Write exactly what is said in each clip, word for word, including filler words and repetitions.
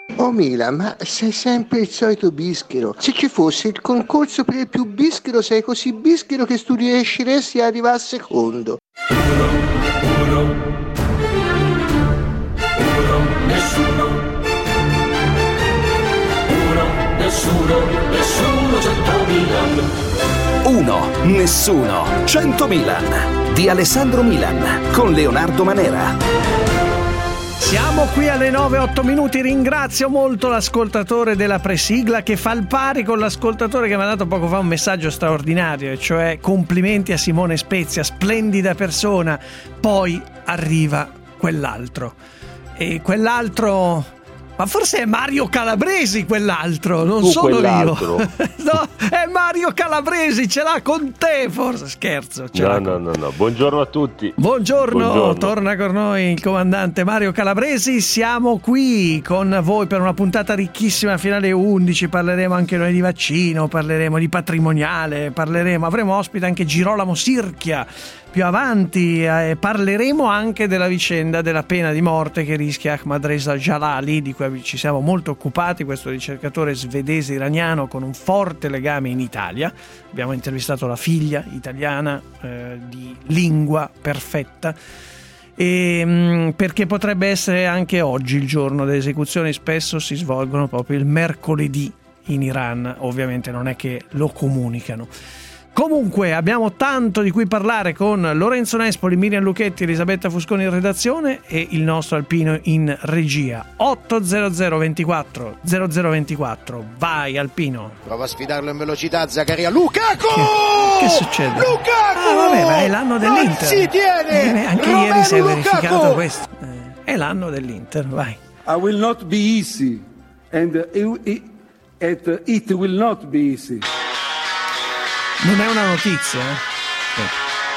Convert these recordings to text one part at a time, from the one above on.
Oh Milan, ma sei sempre il solito bischero. Se ci fosse il concorso per il più bischero, sei così bischero che tu riusciresti ad arrivare a secondo. Uno, uno, uno, nessuno. Uno, nessuno, nessuno, cento Milan. Uno, nessuno, cento Milan. Di Alessandro Milan, con Leonardo Manera. Siamo qui alle nove e otto minuti. Ringrazio molto l'ascoltatore della presigla che fa il pari con l'ascoltatore che mi ha dato poco fa un messaggio straordinario, e cioè complimenti a Simone Spezia, splendida persona. Poi arriva quell'altro e quell'altro, ma forse è Mario Calabresi quell'altro, non tu sono quell'altro. io. No, è Mario Calabresi, ce l'ha con te, forse scherzo. No, no, no, no. Buongiorno a tutti. Buongiorno, Buongiorno, torna con noi il comandante Mario Calabresi. Siamo qui con voi per una puntata ricchissima fino alle undici. Parleremo anche noi di vaccino, parleremo di patrimoniale, parleremo, avremo ospite anche Girolamo Sirchia. Più avanti eh, parleremo anche della vicenda della pena di morte che rischia Ahmadreza Jalali, di cui ci siamo molto occupati, questo ricercatore svedese iraniano con un forte legame in Italia. Abbiamo intervistato la figlia italiana eh, di lingua perfetta, e, mh, perché potrebbe essere anche oggi il giorno delle esecuzioni. Spesso si svolgono proprio il mercoledì in Iran, ovviamente non è che lo comunicano. Comunque abbiamo tanto di cui parlare con Lorenzo Nespoli, Miriam Lucchetti, Elisabetta Fusconi in redazione e il nostro Alpino in regia. ottocento ventiquattro zero zero ventiquattro, vai Alpino. Prova a sfidarlo in velocità Zaccaria. Lukaku! Che, che succede? Lukaku! Ah vabbè, ma è l'anno dell'Inter. Non si tiene! Eh, anche Romelu ieri si è Lukaku! verificato questo. Eh, è l'anno dell'Inter, vai. I will not be easy and it, it, it will not be easy. Non è una notizia, eh? Sì.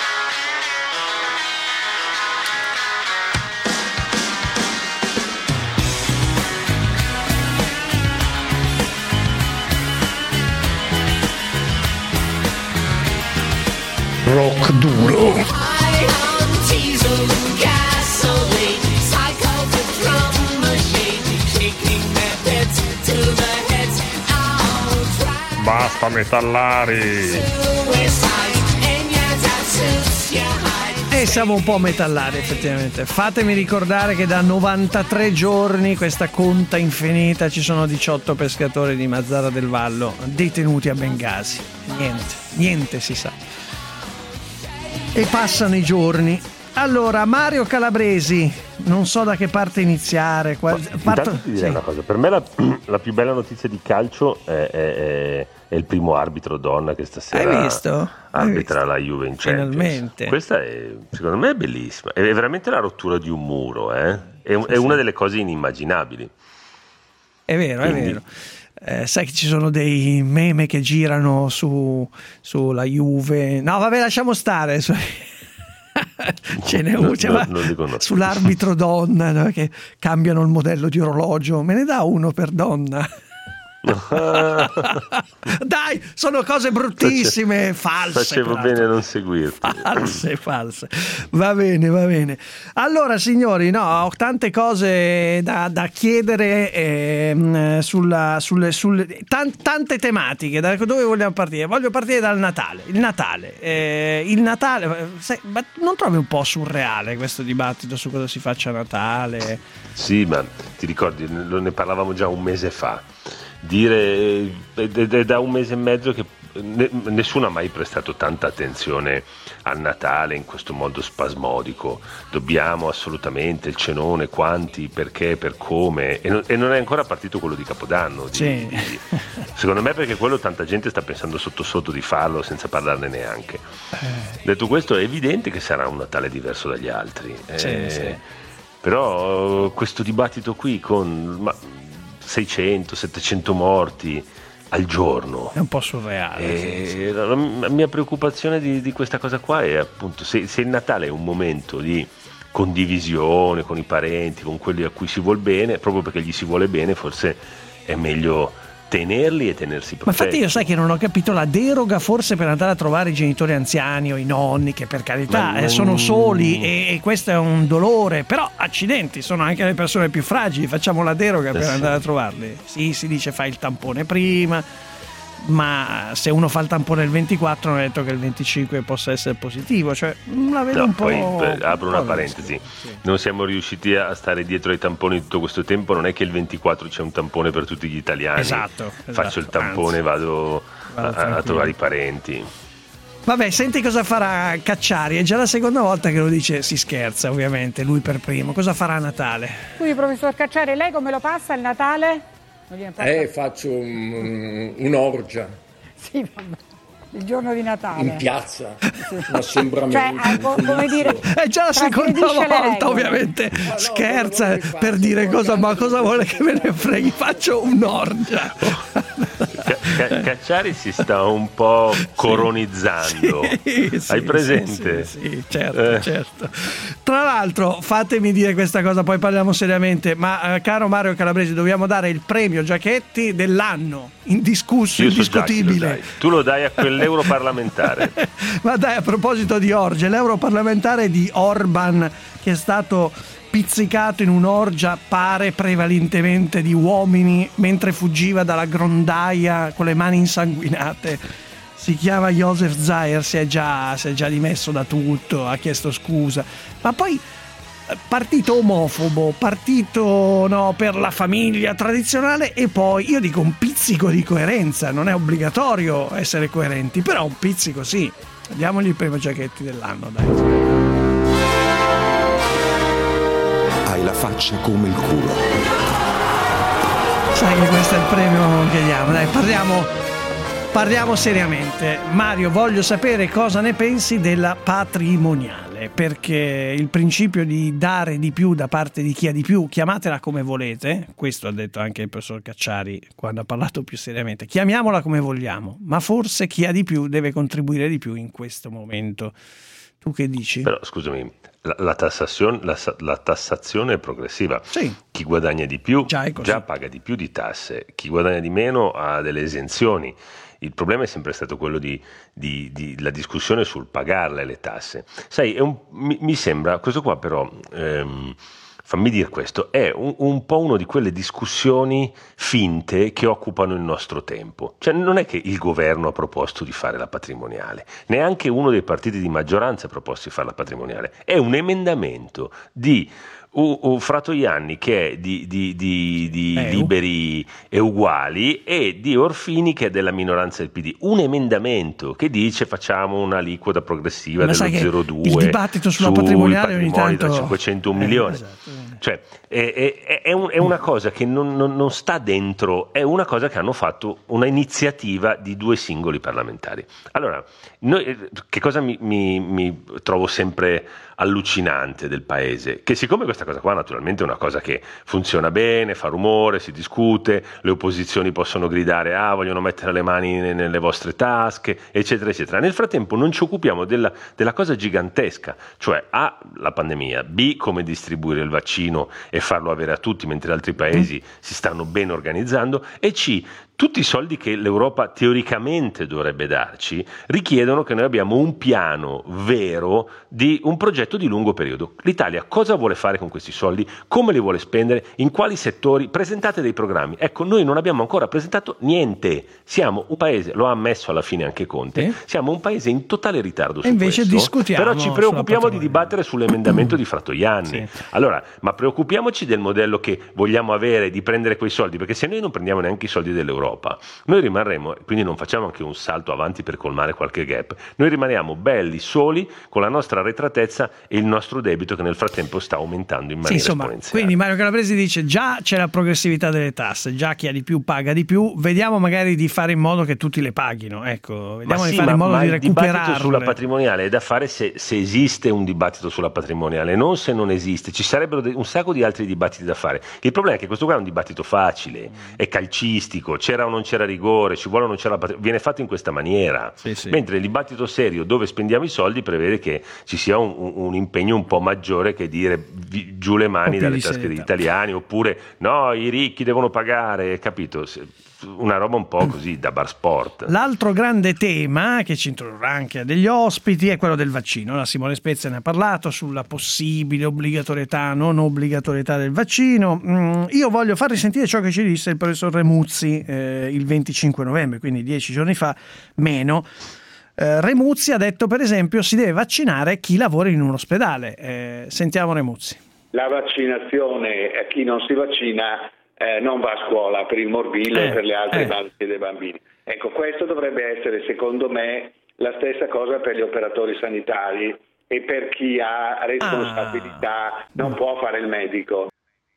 Rock duro. Basta metallari. E siamo un po' metallari effettivamente. Fatemi ricordare che da novantatré giorni, questa conta infinita, ci sono diciotto pescatori di Mazara del Vallo detenuti a Bengasi. Niente, niente si sa. E passano i giorni. Allora, Mario Calabresi, non so da che parte iniziare. Qual... Parto... Intanto ti direi sì. una cosa, per me la, la più bella notizia di calcio è, è, è il primo arbitro donna che stasera Hai visto? arbitra Hai visto? la Juve in Champions. Finalmente. Questa è, secondo me è bellissima, è veramente la rottura di un muro, eh? è, sì, è sì. una delle cose inimmaginabili. È vero, Quindi... è vero. Eh, sai che ci sono dei meme che girano su sulla Juve. No, vabbè, lasciamo stare. Ce n'è uno no, no, sull'arbitro donna, no? Che cambiano il modello di orologio. Me ne dà uno per donna. Dai, sono cose bruttissime, false. Facevo bene a non seguirti. False, false. Va bene, va bene. Allora, signori, no, ho tante cose da, da chiedere eh, sulla, sulle, sulle tan, tante tematiche. Da dove vogliamo partire? Voglio partire dal Natale. Il Natale, eh, il Natale. Sai, ma non trovi un po' surreale questo dibattito su cosa si faccia a Natale? Sì, ma ti ricordi, ne parlavamo già un mese fa. Dire è da un mese e mezzo che nessuno ha mai prestato tanta attenzione al Natale in questo modo spasmodico. Dobbiamo assolutamente il cenone, quanti, perché, per come, e non, e non è ancora partito quello di Capodanno. Di, sì. di, secondo me perché quello tanta gente sta pensando sotto sotto di farlo senza parlarne neanche. Eh. Detto questo, è evidente che sarà un Natale diverso dagli altri. Sì, eh, sì. Però questo dibattito qui con ma, seicento settecento morti al giorno è un po' surreale. E sì, sì. La mia preoccupazione di, di questa cosa qua è appunto se, se il Natale è un momento di condivisione con i parenti, con quelli a cui si vuol bene, proprio perché gli si vuole bene, forse è meglio tenerli e tenersi protetti. Ma infatti io sai che non ho capito la deroga forse per andare a trovare i genitori anziani o i nonni, che per carità Ma eh, non- sono soli e, e questo è un dolore, però accidenti, sono anche le persone più fragili, facciamo la deroga per sì. andare a trovarli. Sì, si dice fai il tampone prima, ma se uno fa il tampone il ventiquattro non è detto che il venticinque possa essere positivo, cioè la vedo No, un po'. poi beh, apro una un po' parentesi, sì. non siamo riusciti a stare dietro ai tamponi tutto questo tempo, non è che il ventiquattro c'è un tampone per tutti gli italiani. Esatto, Faccio il esatto, tampone e anzi, vado, vado a, a tranquillo. trovare i parenti. Vabbè, senti cosa farà Cacciari, è già la seconda volta che lo dice, si scherza ovviamente, lui per primo. Cosa farà a Natale? Quindi, professor Cacciari, lei come lo passa il Natale? Non gliene importa? Eh, faccio un- un'orgia Sì, vabbè. Il giorno di Natale. in piazza, un assembramento. Cioè, ah, co- come dire, È già la seconda trasgredisce le volta, regole. ovviamente. no, Scherza quello che faccio, per dire quello cosa, che ma faccio. cosa vuole che me ne freghi? Faccio un'orgia. Ca- Ca- Cacciari si sta un po' coronizzando. Sì, sì, Hai presente? Sì, sì, sì, certo, Eh. certo. Tra l'altro, fatemi dire questa cosa, poi parliamo seriamente. Ma eh, caro Mario Calabresi, dobbiamo dare il premio Giachetti dell'anno, indiscusso, Io so già chi lo indiscutibile. dai. Tu lo dai a quell'europarlamentare. Ma dai, a proposito di orge, l'europarlamentare di Orban, che è stato pizzicato in un'orgia, pare prevalentemente di uomini, mentre fuggiva dalla grondaia con le mani insanguinate, si chiama Josef Zayer, si è già, si è già dimesso da tutto, ha chiesto scusa, ma poi eh, partito omofobo, partito no, per la famiglia tradizionale, e poi io dico un pizzico di coerenza, non è obbligatorio essere coerenti, però un pizzico sì. Diamogli il premio Giachetti dell'anno, dai. Hai la faccia come il culo. Sai che questo è il premio che diamo, dai, parliamo, parliamo seriamente. Mario, voglio sapere cosa ne pensi della patrimoniale, perché il principio di dare di più da parte di chi ha di più, chiamatela come volete, questo ha detto anche il professor Cacciari quando ha parlato più seriamente, chiamiamola come vogliamo, ma forse chi ha di più deve contribuire di più in questo momento. Tu che dici? Però scusami, la, la, tassazione, la, la tassazione è progressiva. Sì. Chi guadagna di più Già è così. già paga di più di tasse, chi guadagna di meno ha delle esenzioni. Il problema è sempre stato quello di, di, di la discussione sul pagarle le tasse. Sai, è un, mi, mi sembra, questo qua però, ehm, fammi dire questo, è un, un po' uno di quelle discussioni finte che occupano il nostro tempo. Cioè non è che il governo ha proposto di fare la patrimoniale, neanche uno dei partiti di maggioranza ha proposto di fare la patrimoniale, è un emendamento di U, U, Fratoianni, che è di, di, di, di Eh, Liberi e Uguali, e di Orfini, che è della minoranza del P D. Un emendamento che dice facciamo un'aliquota progressiva Ma sai dello che zero virgola due il dibattito sulla sui patrimoniale ogni patrimoni tanto da cinquecento a un Eh, milione. esatto. Cioè, è, è- è un- è una cosa che non, non- non sta dentro, è una cosa che hanno fatto una iniziativa di due singoli parlamentari. Allora, noi, eh, che cosa mi, mi- mi trovo sempre allucinante del paese? Che siccome questa cosa qua naturalmente è una cosa che funziona bene, fa rumore, si discute, le opposizioni possono gridare ah vogliono mettere le mani ne- nelle vostre tasche, eccetera, eccetera. Nel frattempo non ci occupiamo della, della cosa gigantesca, cioè A, la pandemia, B, come distribuire il vaccino e farlo avere a tutti mentre altri paesi si stanno ben organizzando, e C, tutti i soldi che l'Europa teoricamente dovrebbe darci richiedono che noi abbiamo un piano vero di un progetto di lungo periodo. L'Italia cosa vuole fare con questi soldi? Come li vuole spendere? In quali settori? Presentate dei programmi. Ecco, noi non abbiamo ancora presentato niente. Siamo un paese, lo ha ammesso alla fine anche Conte, Sì. siamo un paese in totale ritardo su E invece questo. discutiamo Però ci sulla preoccupiamo di patrimoniale. dibattere sull'emendamento di Fratoianni. Sì. Allora, ma preoccupiamoci del modello che vogliamo avere di prendere quei soldi, perché se noi non prendiamo neanche i soldi dell'Europa, noi rimarremo, quindi non facciamo anche un salto avanti per colmare qualche gap, noi rimaniamo belli soli con la nostra arretratezza e il nostro debito che nel frattempo sta aumentando in Sì, maniera insomma, esponenziale. quindi Mario Calabresi dice già c'è la progressività delle tasse, già chi ha di più paga di più, vediamo magari di fare in modo che tutti le paghino, ecco, vediamo Ma di sì, fare ma, in modo ma di il dibattito recuperarle. sulla patrimoniale è da fare se, se esiste un dibattito sulla patrimoniale, non se non esiste. Ci sarebbero de- un sacco di altri dibattiti da fare. Il problema è che questo qua è un dibattito facile, è calcistico, c'era c'era o non c'era rigore, ci vuole o non c'era, viene fatto in questa maniera. Sì, sì. Mentre il dibattito serio dove spendiamo i soldi prevede che ci sia un, un, un impegno un po' maggiore che dire vi, giù le mani dalle tasche degli italiani, oppure no, i ricchi devono pagare, capito? Una roba un po' così da bar sport. L'altro grande tema che ci introdurrà anche a degli ospiti è quello del vaccino. La Simone Spezia ne ha parlato sulla possibile obbligatorietà, non obbligatorietà del vaccino. Mm, io voglio far risentire ciò che ci disse il professor Remuzzi eh, il venticinque novembre, quindi dieci giorni fa meno. Eh, Remuzzi ha detto, per esempio, si deve vaccinare chi lavora in un ospedale. Eh, sentiamo Remuzzi. La vaccinazione a chi non si vaccina Eh, non va a scuola per il morbillo e eh, per le altre eh. malattie dei bambini. Ecco, questo dovrebbe essere, secondo me, la stessa cosa per gli operatori sanitari e per chi ha responsabilità, ah. non può fare il medico.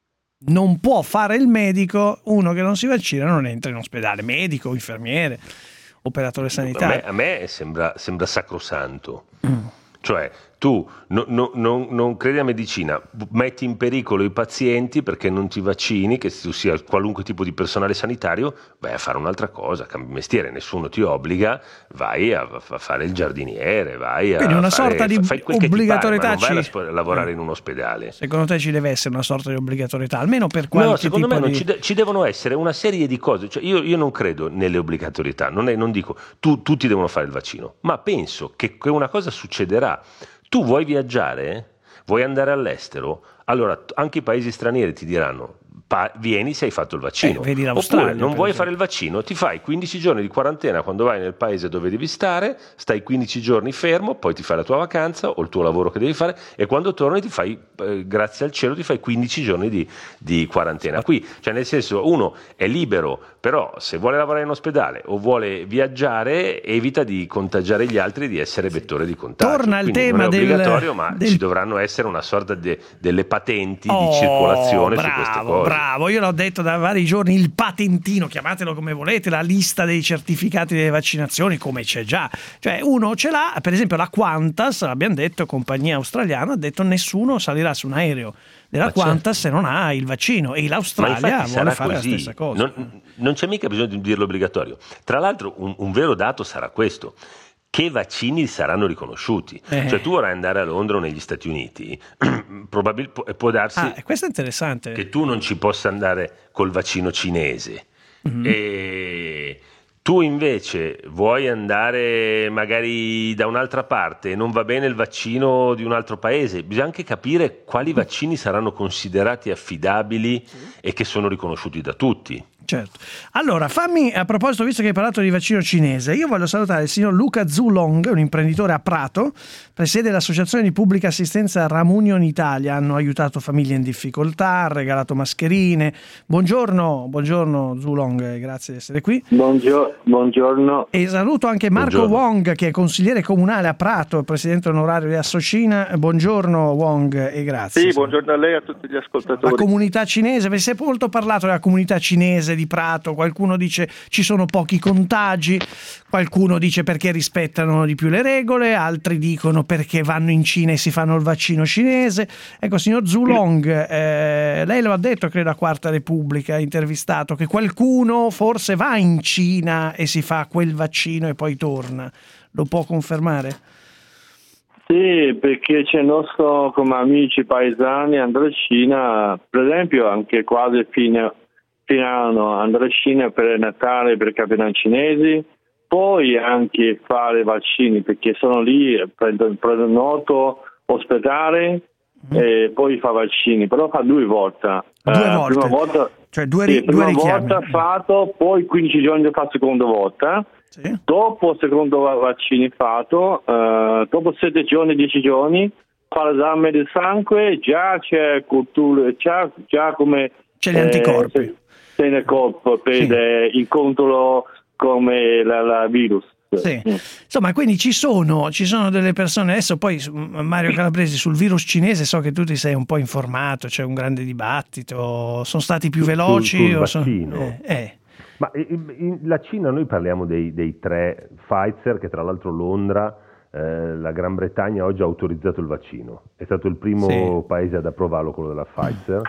Non può fare il medico, uno che non si vaccina non entra in ospedale, medico, infermiere, operatore sanitario. A me, a me sembra, sembra sacrosanto. Mm. Cioè, tu no, no, no, non credi a medicina, metti in pericolo i pazienti perché non ti vaccini, che tu sia qualunque tipo di personale sanitario, vai a fare un'altra cosa, cambi mestiere, nessuno ti obbliga, vai a, a fare il giardiniere, vai a Quindi una fare, sorta di fai quel che ti obbligatorietà pare, ma non ci... vai a lavorare in un ospedale. Secondo te ci deve essere una sorta di obbligatorietà, almeno per qualche No, secondo tipo me non di... ci, de- ci devono essere una serie di cose, cioè io, io non credo nelle obbligatorietà, non, è, non dico tu, tutti devono fare il vaccino, ma penso che, che una cosa succederà. Tu vuoi viaggiare? Vuoi andare all'estero? Allora anche i paesi stranieri ti diranno pa- vieni se hai fatto il vaccino. Eh, vedi l'Australia, Oppure non vuoi esempio. fare il vaccino, ti fai quindici giorni di quarantena quando vai nel paese dove devi stare, stai quindici giorni fermo, poi ti fai la tua vacanza o il tuo lavoro che devi fare e quando torni ti fai, eh, grazie al cielo, ti fai quindici giorni di, di quarantena. Qui, cioè nel senso, uno è libero, però se vuole lavorare in ospedale o vuole viaggiare evita di contagiare gli altri e di essere vettore di contagio. Torna il Quindi tema non è del- obbligatorio, ma del- ci dovranno essere una sorta de- delle patenti Oh, di circolazione bravo, su queste cose. Bravo, io l'ho detto da vari giorni, il patentino, chiamatelo come volete, la lista dei certificati delle vaccinazioni, come c'è già. Cioè uno ce l'ha, per esempio la Qantas, l'abbiamo detto, compagnia australiana, ha detto nessuno salirà su un aereo della Ma certo. Qantas se non ha il vaccino e Ma l'Australia infatti vuole sarà fare così. la stessa cosa. Non, non c'è mica bisogno di dirlo obbligatorio. Tra l'altro un, un vero dato sarà questo: che vaccini saranno riconosciuti. Eh. Cioè tu vorrai andare a Londra o negli Stati Uniti, probabil- può, può darsi Ah, e questo è interessante. che tu non ci possa andare col vaccino cinese. Mhm. E tu invece vuoi andare magari da un'altra parte e non va bene il vaccino di un altro paese, bisogna anche capire quali vaccini saranno considerati affidabili e che sono riconosciuti da tutti. Certo. Allora, fammi, a proposito, visto che hai parlato di vaccino cinese, io voglio salutare il signor Luca Zulong, un imprenditore a Prato, presiede l'associazione di pubblica assistenza Ramunion Italia, hanno aiutato famiglie in difficoltà, ha regalato mascherine. Buongiorno, buongiorno Zulong, grazie di essere qui. Buongiorno. buongiorno. E saluto anche Marco Buongiorno. Wong, che è consigliere comunale a Prato, presidente onorario di Associna. Buongiorno Wong e grazie. Sì, buongiorno a lei e a tutti gli ascoltatori. La comunità cinese, perché si è molto parlato della comunità cinese di Prato, qualcuno dice ci sono pochi contagi, qualcuno dice perché rispettano di più le regole, altri dicono perché vanno in Cina e si fanno il vaccino cinese. Ecco, signor Zulong, eh, lei lo ha detto, credo a Quarta Repubblica, intervistato, che qualcuno forse va in Cina e si fa quel vaccino e poi torna. Lo può confermare? Sì, perché c'è il nostro, come amici paesani, andare in Cina, per esempio anche quasi fine, fine anno, andare in Cina per il Natale, per i capitanni cinesi, poi anche fare vaccini, perché sono lì, prendo, prendo noto, ospedale, mm. e poi fa vaccini, però fa due volte. Due eh, volte? Prima volta, cioè due, sì, ri- due prima richiami? volta fatto, poi quindici giorni fa seconda volta. Sì. Dopo il secondo vaccino fatto, uh, dopo sette giorni, dieci giorni, fa l'esame del sangue, già c'è cultura, già, già come c'è gli anticorpi. C'è nel corpo per Sì. eh, incontro come la, la virus. Sì. Insomma, quindi ci sono, ci sono delle persone. Adesso poi Mario Calabresi sul virus cinese so che tu ti sei un po' informato, c'è un grande dibattito, sono stati più veloci sul, sul o sono... vaccino. eh, eh. Ma in, in, la Cina, noi parliamo dei, dei tre Pfizer, che tra l'altro Londra, eh, la Gran Bretagna oggi ha autorizzato il vaccino, è stato il primo Sì. paese ad approvarlo, quello della Pfizer,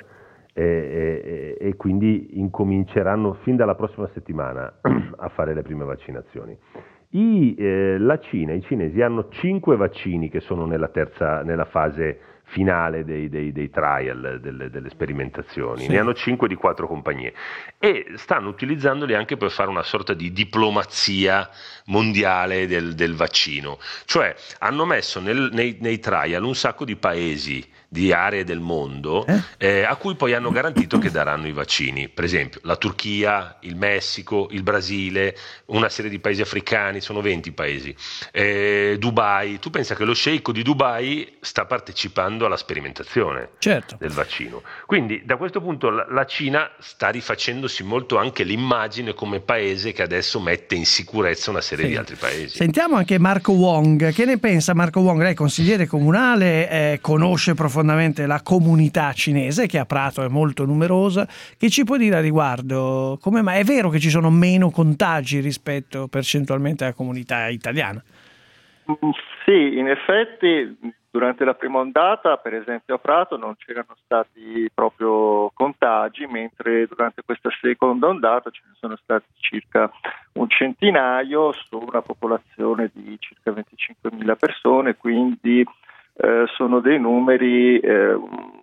e, e, e quindi incominceranno fin dalla prossima settimana a fare le prime vaccinazioni. I, eh, la Cina, i cinesi hanno cinque vaccini che sono nella terza, nella fase finale dei, dei, dei trial, delle, delle sperimentazioni, sì. Ne hanno cinque di quattro compagnie e stanno utilizzandoli anche per fare una sorta di diplomazia mondiale del, del vaccino, cioè hanno messo nel, nei, nei trial un sacco di paesi, di aree del mondo eh? Eh, a cui poi hanno garantito che daranno i vaccini, per esempio la Turchia, il Messico, il Brasile, una serie di paesi africani, sono venti paesi, eh, Dubai. Tu pensa che lo sceicco di Dubai sta partecipando alla sperimentazione certo. del vaccino, quindi da questo punto la, la Cina sta rifacendosi molto anche l'immagine come paese che adesso mette in sicurezza una serie sì. di altri paesi. Sentiamo anche Marco Wong, che ne pensa Marco Wong? Lei è consigliere comunale, eh, conosce profondamente la comunità cinese che a Prato è molto numerosa, che ci può dire a riguardo? Come mai è vero che ci sono meno contagi rispetto percentualmente alla comunità italiana? Sì, in effetti durante la prima ondata per esempio a Prato non c'erano stati proprio contagi, mentre durante questa seconda ondata ce ne sono stati circa un centinaio su una popolazione di circa venticinquemila persone, quindi Eh, sono dei numeri eh,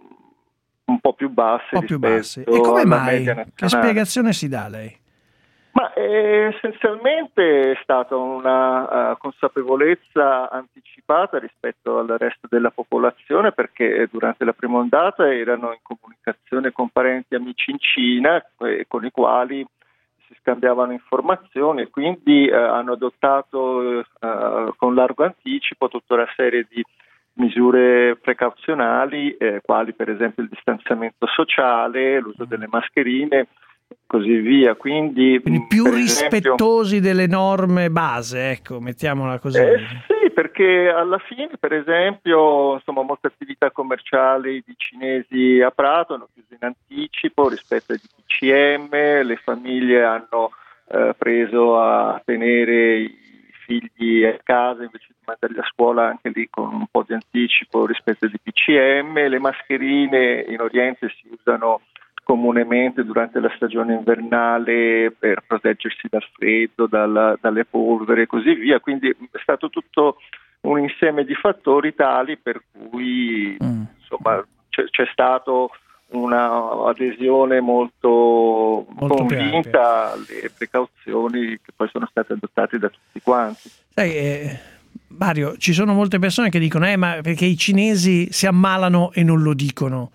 un po' più bassi un po' più bassi. rispetto e come alla mai? media nazionale. Che spiegazione si dà lei? Ma eh, essenzialmente è stata una uh, consapevolezza anticipata rispetto al resto della popolazione, perché durante la prima ondata erano in comunicazione con parenti e amici in Cina eh, con i quali si scambiavano informazioni e quindi eh, hanno adottato eh, con largo anticipo tutta una serie di misure precauzionali, eh, quali per esempio il distanziamento sociale, l'uso delle mascherine, così via. Quindi, Quindi più per rispettosi esempio, delle norme base, ecco, mettiamola così. Eh, sì, perché alla fine, per esempio, insomma, molte attività commerciali di cinesi a Prato hanno chiuso in anticipo rispetto ai D P C M, le famiglie hanno eh, preso a tenere i figli a casa invece di mandarli a scuola anche lì con un po' di anticipo rispetto ai D P C M, le mascherine in Oriente si usano comunemente durante la stagione invernale per proteggersi dal freddo, dalla, dalle polvere e così via, quindi è stato tutto un insieme di fattori tali per cui mm. insomma c'è, c'è stato una adesione molto, molto convinta alle precauzioni che poi sono state adottate da tutti quanti. Sai, eh, Mario, ci sono molte persone che dicono eh, ma perché i cinesi si ammalano e non lo dicono.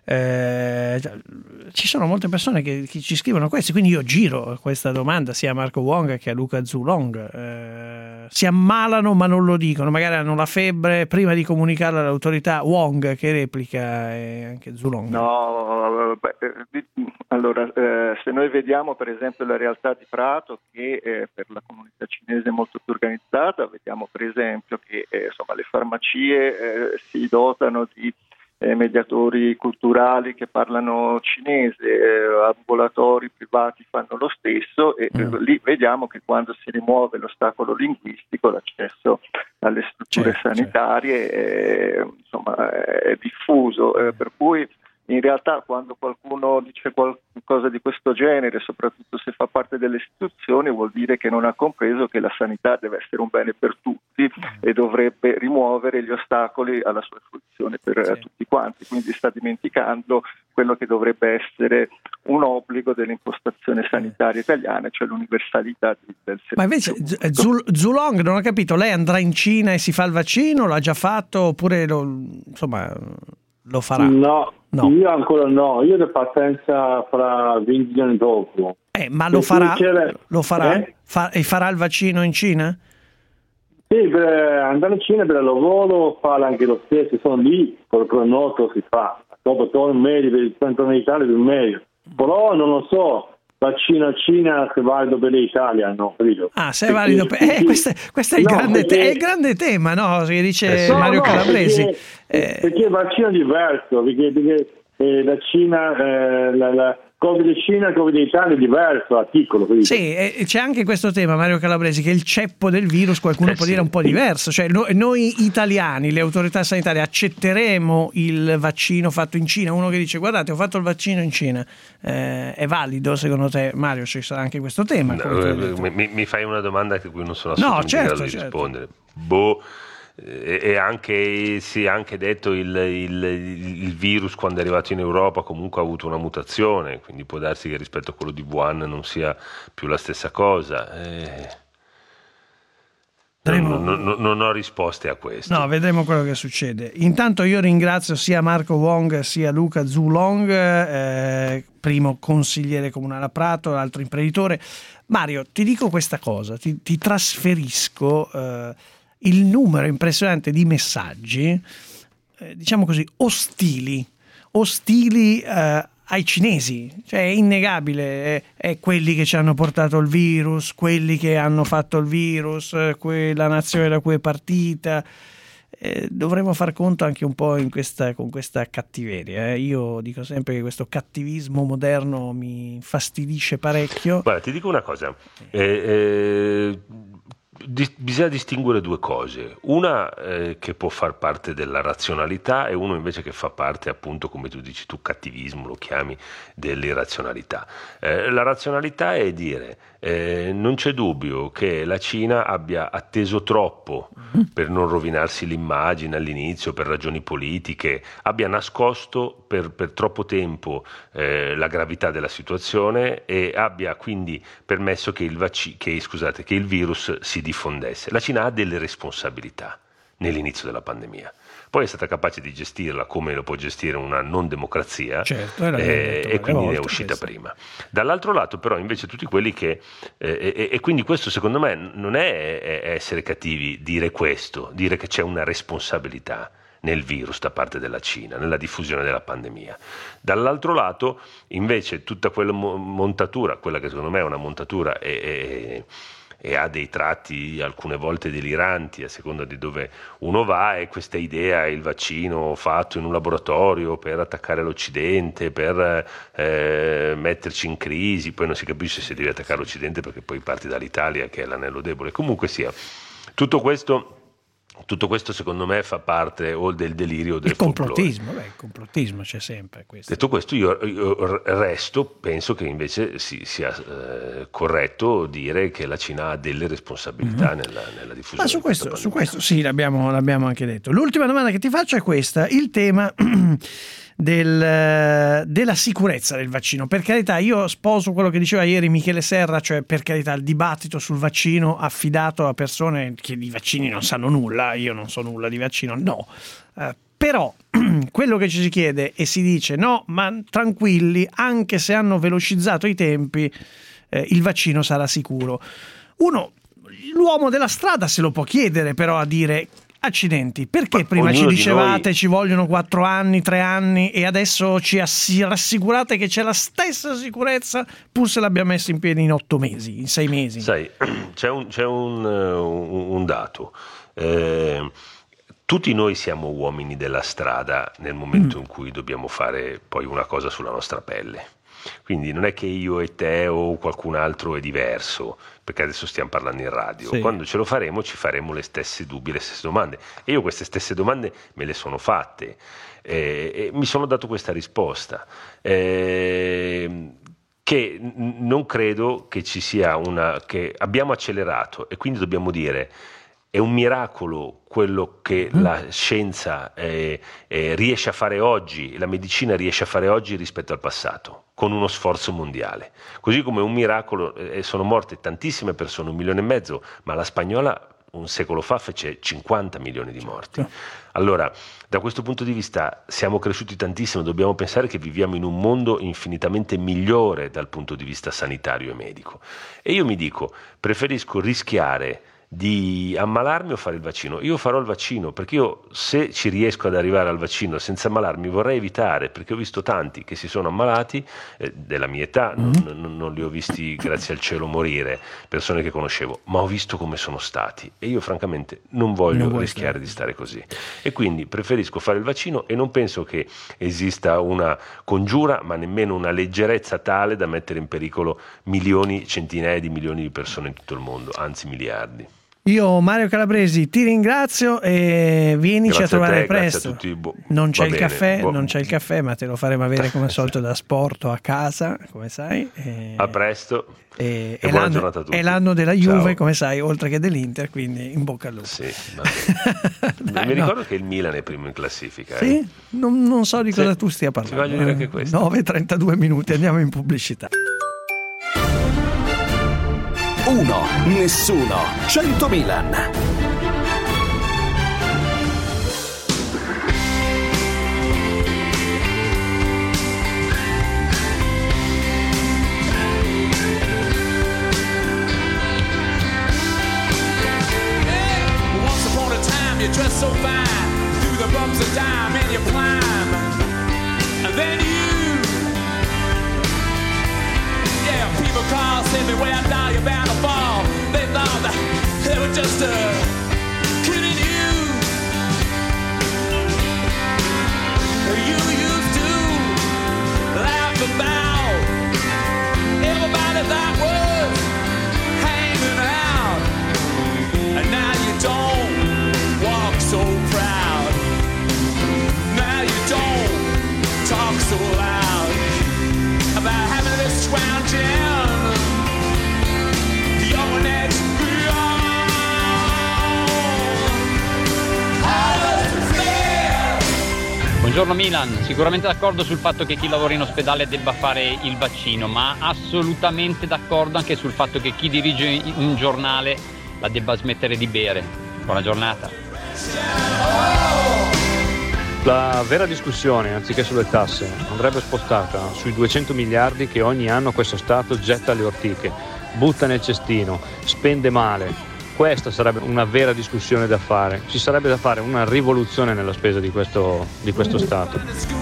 Eh, ci sono molte persone che, che ci scrivono questo, quindi io giro questa domanda sia a Marco Wong che a Luca Zulong. Eh, si ammalano ma non lo dicono, magari hanno la febbre, prima di comunicarla all'autorità. Wong che replica e anche Zulong. No, beh, allora eh, se noi vediamo per esempio la realtà di Prato, che eh, per la comunità cinese è molto più organizzata, vediamo per esempio che eh, insomma le farmacie eh, si dotano di Eh, mediatori culturali che parlano cinese, eh, ambulatori privati fanno lo stesso e mm. eh, lì vediamo che quando si rimuove l'ostacolo linguistico l'accesso alle strutture certo, sanitarie certo. È, insomma, è diffuso, eh, per cui in realtà quando qualcuno dice qualcosa di questo genere, soprattutto se fa parte delle istituzioni, vuol dire che non ha compreso che la sanità deve essere un bene per tutti e dovrebbe rimuovere gli ostacoli alla sua fruizione per sì. tutti quanti, quindi sta dimenticando quello che dovrebbe essere un obbligo dell'impostazione sanitaria italiana, cioè l'universalità del servizio. Ma invece Zul- Zulong non ho capito, lei andrà in Cina e si fa il vaccino, l'ha già fatto oppure lo, insomma lo farà? No, no, io ancora no, io la partenza fra venti giorni dopo. Eh, ma lo farà? Lo farà? Eh? Fa- e farà il vaccino in Cina? Sì, per andare in Cina per il lavoro fa anche lo stesso, sono lì, col cronometro si fa, dopo torno meglio, per il centro in Italia più meglio. Però non lo so, vaccino a Cina se valido per l'Italia, no, capito? Ah, se è valido per... Eh, questo, questo è, il, no, grande perché... te- è il grande tema, no? Che dice no, Mario no, Calabresi. Perché, eh... perché il vaccino è diverso, perché, perché eh, la Cina, eh, la, la, Covid Cina e Covid Italia è diverso, articolo. Quindi. Sì, e c'è anche questo tema, Mario Calabresi, che il ceppo del virus qualcuno eh può sì. dire è un po' diverso, cioè no, noi italiani, le autorità sanitarie, accetteremo il vaccino fatto in Cina? Uno che dice guardate ho fatto il vaccino in Cina, eh, è valido secondo te? Mario, ci sarà anche questo tema? No, mi, mi fai una domanda che cui non sono assolutamente no, certo, in grado di certo. rispondere. Boh. E anche si è anche detto il, il, il virus quando è arrivato in Europa comunque ha avuto una mutazione, quindi può darsi che rispetto a quello di Wuhan non sia più la stessa cosa. Eh, non, non, non ho risposte a questo. No, vedremo quello che succede. Intanto io ringrazio sia Marco Wong sia Luca Zulong, eh, primo consigliere comunale a Prato, l'altro imprenditore. Mario, ti dico questa cosa, ti, ti trasferisco eh, il numero impressionante di messaggi, eh, diciamo così, ostili, ostili eh, ai cinesi, cioè è innegabile, è, è quelli che ci hanno portato il virus, quelli che hanno fatto il virus, quella nazione da cui è partita. Eh, dovremmo far conto anche un po' in questa, con questa cattiveria. Eh. Io dico sempre che questo cattivismo moderno mi fastidisce parecchio. Guarda, ti dico una cosa. Eh, eh... Di, bisogna distinguere due cose, una eh, che può far parte della razionalità e uno invece che fa parte, appunto, come tu dici tu, cattivismo lo chiami, dell'irrazionalità. Eh, la razionalità è dire eh, non c'è dubbio che la Cina abbia atteso troppo per non rovinarsi l'immagine all'inizio per ragioni politiche, abbia nascosto per, per troppo tempo eh, la gravità della situazione e abbia quindi permesso che il, vac- che, scusate, che il virus si diffondesse. La Cina ha delle responsabilità nell'inizio della pandemia. Poi è stata capace di gestirla come lo può gestire una non democrazia, certo, eh, e quindi ne è uscita questa. prima. Dall'altro lato però invece tutti quelli che eh, e, e quindi questo secondo me non è, è essere cattivi dire questo, dire che c'è una responsabilità nel virus da parte della Cina, nella diffusione della pandemia. Dall'altro lato invece tutta quella montatura, quella che secondo me è una montatura e, e e ha dei tratti alcune volte deliranti a seconda di dove uno va, e questa idea, il vaccino fatto in un laboratorio per attaccare l'Occidente, per eh, metterci in crisi, poi non si capisce se devi attaccare l'Occidente perché poi parti dall'Italia che è l'anello debole. Comunque sia, tutto questo Tutto questo secondo me fa parte o del delirio o del il complottismo, beh, il complottismo c'è sempre. Questo. Detto questo, io, io resto, penso che invece si, sia eh, corretto dire che la Cina ha delle responsabilità mm-hmm. nella, nella diffusione. Ma su questo, su questo sì, l'abbiamo, l'abbiamo anche detto. L'ultima domanda che ti faccio è questa: il tema del, della sicurezza del vaccino. Per carità, io sposo quello che diceva ieri Michele Serra, cioè per carità il dibattito sul vaccino affidato a persone che di vaccini non sanno nulla, io non so nulla di vaccino, no, eh, però quello che ci si chiede e si dice no, ma tranquilli, anche se hanno velocizzato i tempi eh, il vaccino sarà sicuro. Uno, l'uomo della strada se lo può chiedere, però a dire accidenti, perché ma prima ci dicevate noi... ci vogliono quattro anni, tre anni e adesso ci assi- rassicurate che c'è la stessa sicurezza pur se l'abbiamo messa in piedi in otto mesi, in sei mesi? Sai, c'è un, c'è un, un, un dato. Eh, tutti noi siamo uomini della strada nel momento mm. in cui dobbiamo fare poi una cosa sulla nostra pelle. Quindi non è che io e te o qualcun altro è diverso, perché adesso stiamo parlando in radio. Sì. Quando ce lo faremo ci faremo le stesse dubbi, le stesse domande. E io queste stesse domande me le sono fatte eh, e mi sono dato questa risposta. Eh, che n- non credo che ci sia una... che abbiamo accelerato e quindi dobbiamo dire è un miracolo quello che mm. la scienza eh, eh, riesce a fare oggi, la medicina riesce a fare oggi rispetto al passato, con uno sforzo mondiale. Così come un miracolo, eh, sono morte tantissime persone, un milione e mezzo, ma la spagnola un secolo fa fece cinquanta milioni di morti. Allora, da questo punto di vista siamo cresciuti tantissimo, dobbiamo pensare che viviamo in un mondo infinitamente migliore dal punto di vista sanitario e medico. E io mi dico, preferisco rischiare di ammalarmi o fare il vaccino. Io farò il vaccino, perché io, se ci riesco ad arrivare al vaccino senza ammalarmi, vorrei evitare, perché ho visto tanti che si sono ammalati, eh, della mia età, mm-hmm. non, non, non li ho visti grazie al cielo morire, persone che conoscevo, ma ho visto come sono stati e io francamente non voglio non rischiare stare. di stare così, e quindi preferisco fare il vaccino e non penso che esista una congiura, ma nemmeno una leggerezza tale da mettere in pericolo milioni, centinaia di milioni di persone in tutto il mondo, anzi miliardi. Io, Mario Calabresi, ti ringrazio e vienici grazie a trovare a te, presto. A tutti. Bo- non c'è il bene, caffè, bo- non c'è il caffè, ma te lo faremo avere come al solito da Sporto a casa, come sai. E... A presto. E, e, e, buona l'anno, giornata a tutti. È l'anno della Juve, Ciao. come sai, oltre che dell'Inter, quindi in bocca al lupo. Sì, Dai, mi no. ricordo che il Milan è primo in classifica. Sì? Eh? Non, non so di cosa sì. tu stia parlando. Ti voglio dire anche questo. nove e trentadue minuti, andiamo in pubblicità. Uno, nessuno, cento Milan. You dress so fine, through the bumps of time and you climb, and then you, yeah, people call, say me where down, you're bound to fall. They thought that they were just uh, kidding you. You used to laugh about everybody that was hanging out, and now you don't walk so proud. Now you don't talk so loud about having this scrounging your next Buongiorno Milan, sicuramente d'accordo sul fatto che chi lavora in ospedale debba fare il vaccino, ma assolutamente d'accordo anche sul fatto che chi dirige un giornale la debba smettere di bere. Buona giornata. La vera discussione, anziché sulle tasse, andrebbe spostata sui duecento miliardi che ogni anno questo Stato getta alle ortiche, butta nel cestino, spende male. Questa sarebbe una vera discussione da fare. Ci sarebbe da fare una rivoluzione nella spesa di questo, di questo Stato.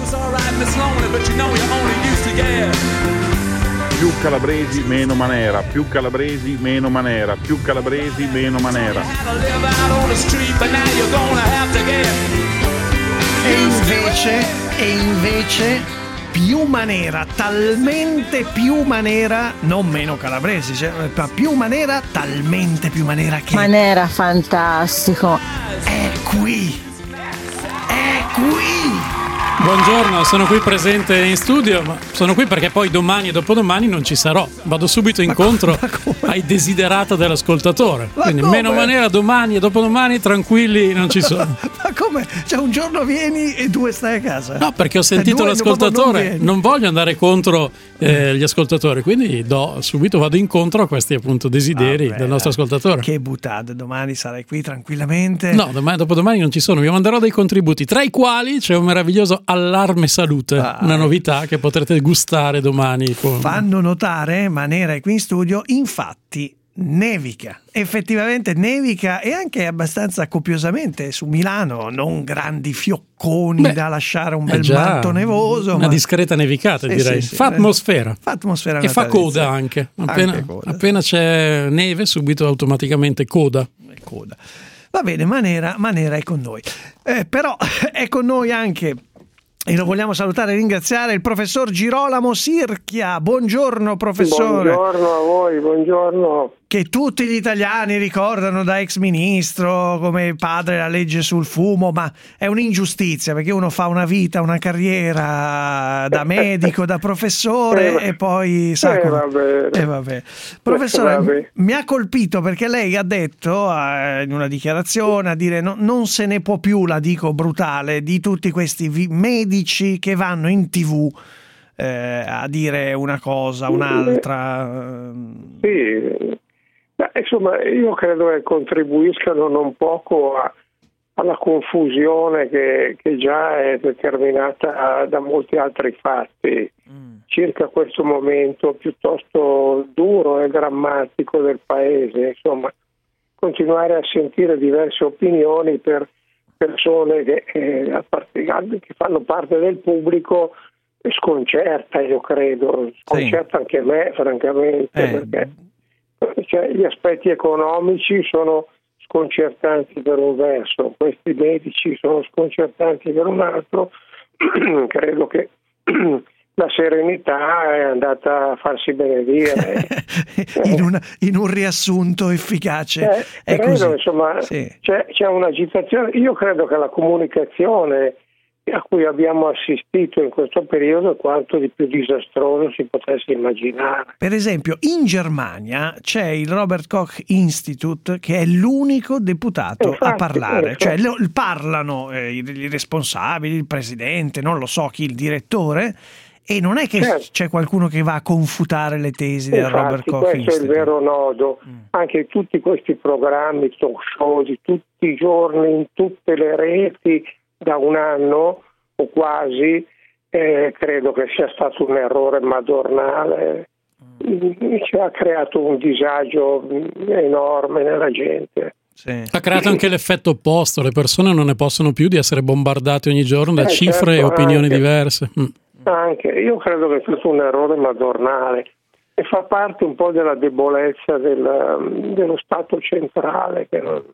Più calabresi, meno Manera, più calabresi, meno Manera, più calabresi, meno Manera. E invece, e invece più Manera, talmente più Manera, non meno Calabresi, cioè, ma più Manera, talmente più Manera che... Manera, fantastico. È qui, è qui. Buongiorno, sono qui presente in studio, ma sono qui perché poi domani e dopodomani non ci sarò. Vado subito incontro ai desiderata dell'ascoltatore. Ma Quindi come? meno Manera domani e dopodomani tranquilli non ci sono. Ma come? Cioè un giorno vieni e due stai a casa? No, perché ho sentito l'ascoltatore, non, non voglio andare contro eh, gli ascoltatori, quindi do, subito vado incontro a questi appunto desideri Vabbè, del nostro ascoltatore. Che buttata, domani sarai qui tranquillamente. No, domani dopodomani non ci sono, vi manderò dei contributi, tra i quali c'è un meraviglioso Allarme Salute, ah, una novità che potrete gustare domani. Con... Fanno notare, Manera è qui in studio, infatti nevica, effettivamente nevica e anche abbastanza copiosamente su Milano, non grandi fiocconi Beh, da lasciare un bel manto nevoso, una ma... discreta nevicata sì, direi, sì, sì, fa atmosfera, fa atmosfera e fa coda anche, appena, anche coda. Appena c'è neve subito automaticamente coda. coda. Va bene, Manera, Manera è con noi, eh, però è con noi anche, e lo vogliamo salutare e ringraziare, il professor Girolamo Sirchia. Buongiorno professore. Buongiorno a voi, buongiorno. Che tutti gli italiani ricordano da ex ministro come padre la legge sul fumo, ma è un'ingiustizia perché uno fa una vita, una carriera da medico, da professore eh, e poi sa eh, come... vabbè. Eh, vabbè. Professore, eh, vabbè. mi ha colpito perché lei ha detto eh, in una dichiarazione a dire no, non se ne può più, la dico brutale, di tutti questi vi- medici che vanno in tivù eh, a dire una cosa, un'altra. Sì. Insomma, io credo che contribuiscano non poco a, alla confusione che, che già è determinata da molti altri fatti mm. circa questo momento piuttosto duro e drammatico del paese. Insomma, continuare a sentire diverse opinioni per persone che, eh, a parte, che fanno parte del pubblico sconcerta, io credo, sconcerta sì. anche me francamente, eh. perché cioè, gli aspetti economici sono sconcertanti per un verso, questi medici sono sconcertanti per un altro. Credo che la serenità è andata a farsi benedire in, una, in un riassunto efficace. Eh, è credo, così. Insomma, sì. c'è, c'è un'agitazione. Io credo che la comunicazione a cui abbiamo assistito in questo periodo è quanto di più disastroso si potesse immaginare. Per esempio, in Germania c'è il Robert Koch Institute, che è l'unico deputato infatti, a parlare, infatti. Cioè lo, parlano eh, i, i responsabili, il presidente, non lo so chi, il direttore, e non è che certo. c'è qualcuno che va a confutare le tesi del infatti, Robert Koch questo Institute. Questo è il vero nodo. Mm. Anche tutti questi programmi, talk show di tutti i giorni, in tutte le reti, da un anno o quasi, eh, credo che sia stato un errore madornale, mm. ci ha creato un disagio enorme nella gente. Sì. Ha creato anche l'effetto opposto, le persone non ne possono più di essere bombardate ogni giorno da eh, cifre certo, e opinioni anche, diverse. Mm. Anche, io credo che sia stato un errore madornale e fa parte un po' della debolezza del, dello Stato centrale, che non,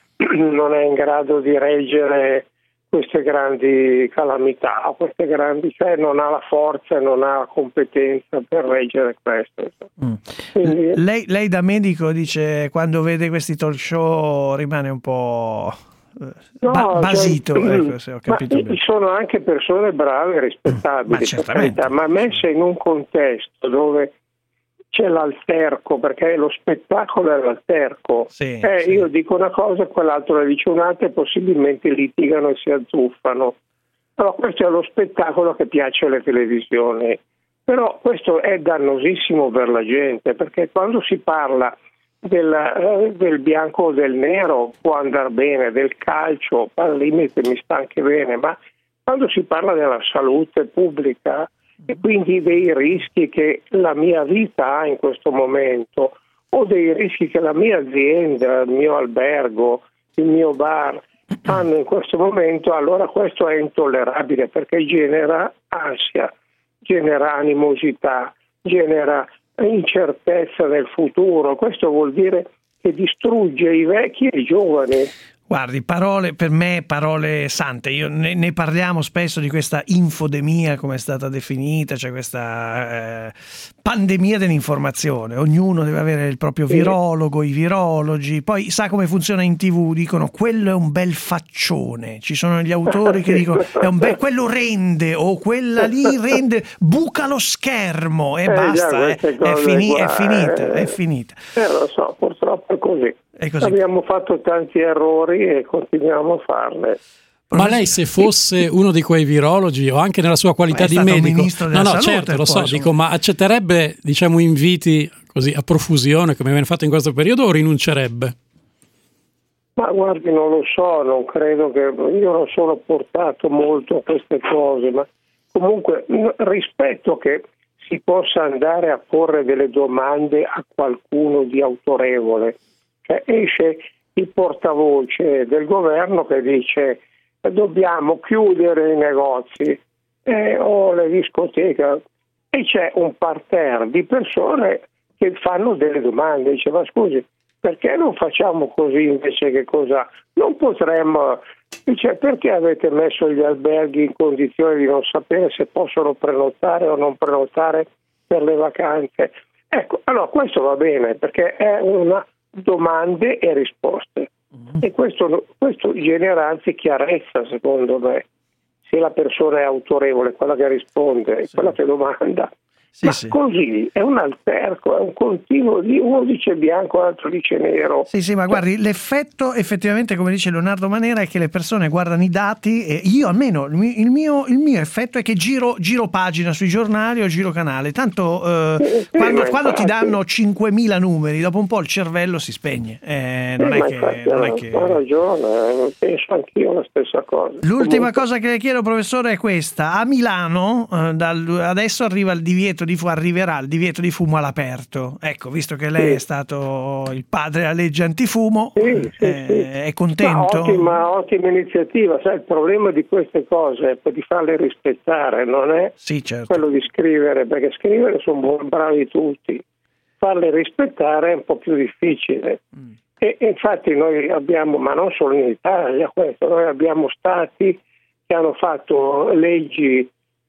non è in grado di reggere queste grandi calamità, queste grandi, cioè non ha la forza e non ha la competenza per reggere questo. Mm. Quindi, lei, lei da medico dice, quando vede questi talk show rimane un po' no, ba- basito, cioè, ecco, se ho capito ma bene. Sono anche persone brave e rispettabili, ma, certamente. ma messe in un contesto dove c'è l'alterco, perché lo spettacolo è l'alterco. Sì, eh, sì. Io dico una cosa, quell'altro la dice un'altra e possibilmente litigano e si azzuffano. Allora questo è lo spettacolo che piace alle televisioni. Però questo è dannosissimo per la gente, perché quando si parla del, eh, del bianco o del nero può andare bene, del calcio, al limite mi sta anche bene, ma quando si parla della salute pubblica e quindi dei rischi che la mia vita ha in questo momento o dei rischi che la mia azienda, il mio albergo, il mio bar hanno in questo momento, allora questo è intollerabile, perché genera ansia, genera animosità, genera incertezza del futuro. Questo vuol dire che distrugge i vecchi e i giovani. Guardi, parole per me, parole sante. Io ne, ne parliamo spesso di questa infodemia, come è stata definita, cioè questa eh, pandemia dell'informazione. Ognuno deve avere il proprio virologo, i virologi. Poi sa come funziona in tivù, dicono quello è un bel faccione. Ci sono gli autori che dicono è un bel, quello rende, o quella lì rende, buca lo schermo e eh, basta, eh, è, fini, qua, è finita, eh, è finita. Eh, lo so, purtroppo è così. È così. Abbiamo fatto tanti errori e continuiamo a farle. Ma lei, se fosse uno di quei virologi o anche nella sua qualità di medico, no, no, salute, certo, lo so, poi, dico, ma accetterebbe, diciamo, inviti così a profusione come viene fatto in questo periodo o rinuncerebbe? Ma guardi, non lo so, non credo che io non sono portato molto a queste cose, ma comunque rispetto che si possa andare a porre delle domande a qualcuno di autorevole. Cioè, esce il portavoce del governo che dice dobbiamo chiudere i negozi eh, o le discoteche, e c'è un parterre di persone che fanno delle domande, dice ma scusi, perché non facciamo così invece che cosa? Non potremmo, dice, perché avete messo gli alberghi in condizione di non sapere se possono prenotare o non prenotare per le vacanze? Ecco, allora questo va bene, perché è una domande e risposte, mm-hmm. e questo, questo genera anzi chiarezza, secondo me, se la persona è autorevole, quella che risponde, sì. quella che domanda. Sì, ma sì. Così è un alterco, è un continuo di uno dice bianco, l'altro dice nero. Sì, sì, ma guardi, l'effetto effettivamente, come dice Leonardo Manera, è che le persone guardano i dati e io almeno il mio, il mio, il mio effetto è che giro, giro pagina sui giornali o giro canale. Tanto eh, sì, quando, quando ti danno cinquemila numeri, dopo un po' il cervello si spegne. Eh, non, sì, è che, infatti, non è che. Ha ragione, penso anch'io la stessa cosa. L'ultima Comunque... cosa che le chiedo, professore, è questa: a Milano eh, dal, adesso arriva il divieto divieto di fumo, arriverà il divieto di fumo all'aperto. Ecco, visto che lei sì. è stato il padre della legge antifumo, sì, sì, eh, sì. è contento? Ma ottima, ottima iniziativa. Sai, il problema di queste cose è di farle rispettare, non è sì, certo. quello di scrivere, perché scrivere sono bravi tutti, farle rispettare è un po' più difficile. Mm. E infatti noi abbiamo, ma non solo in Italia questo, noi abbiamo stati che hanno fatto leggi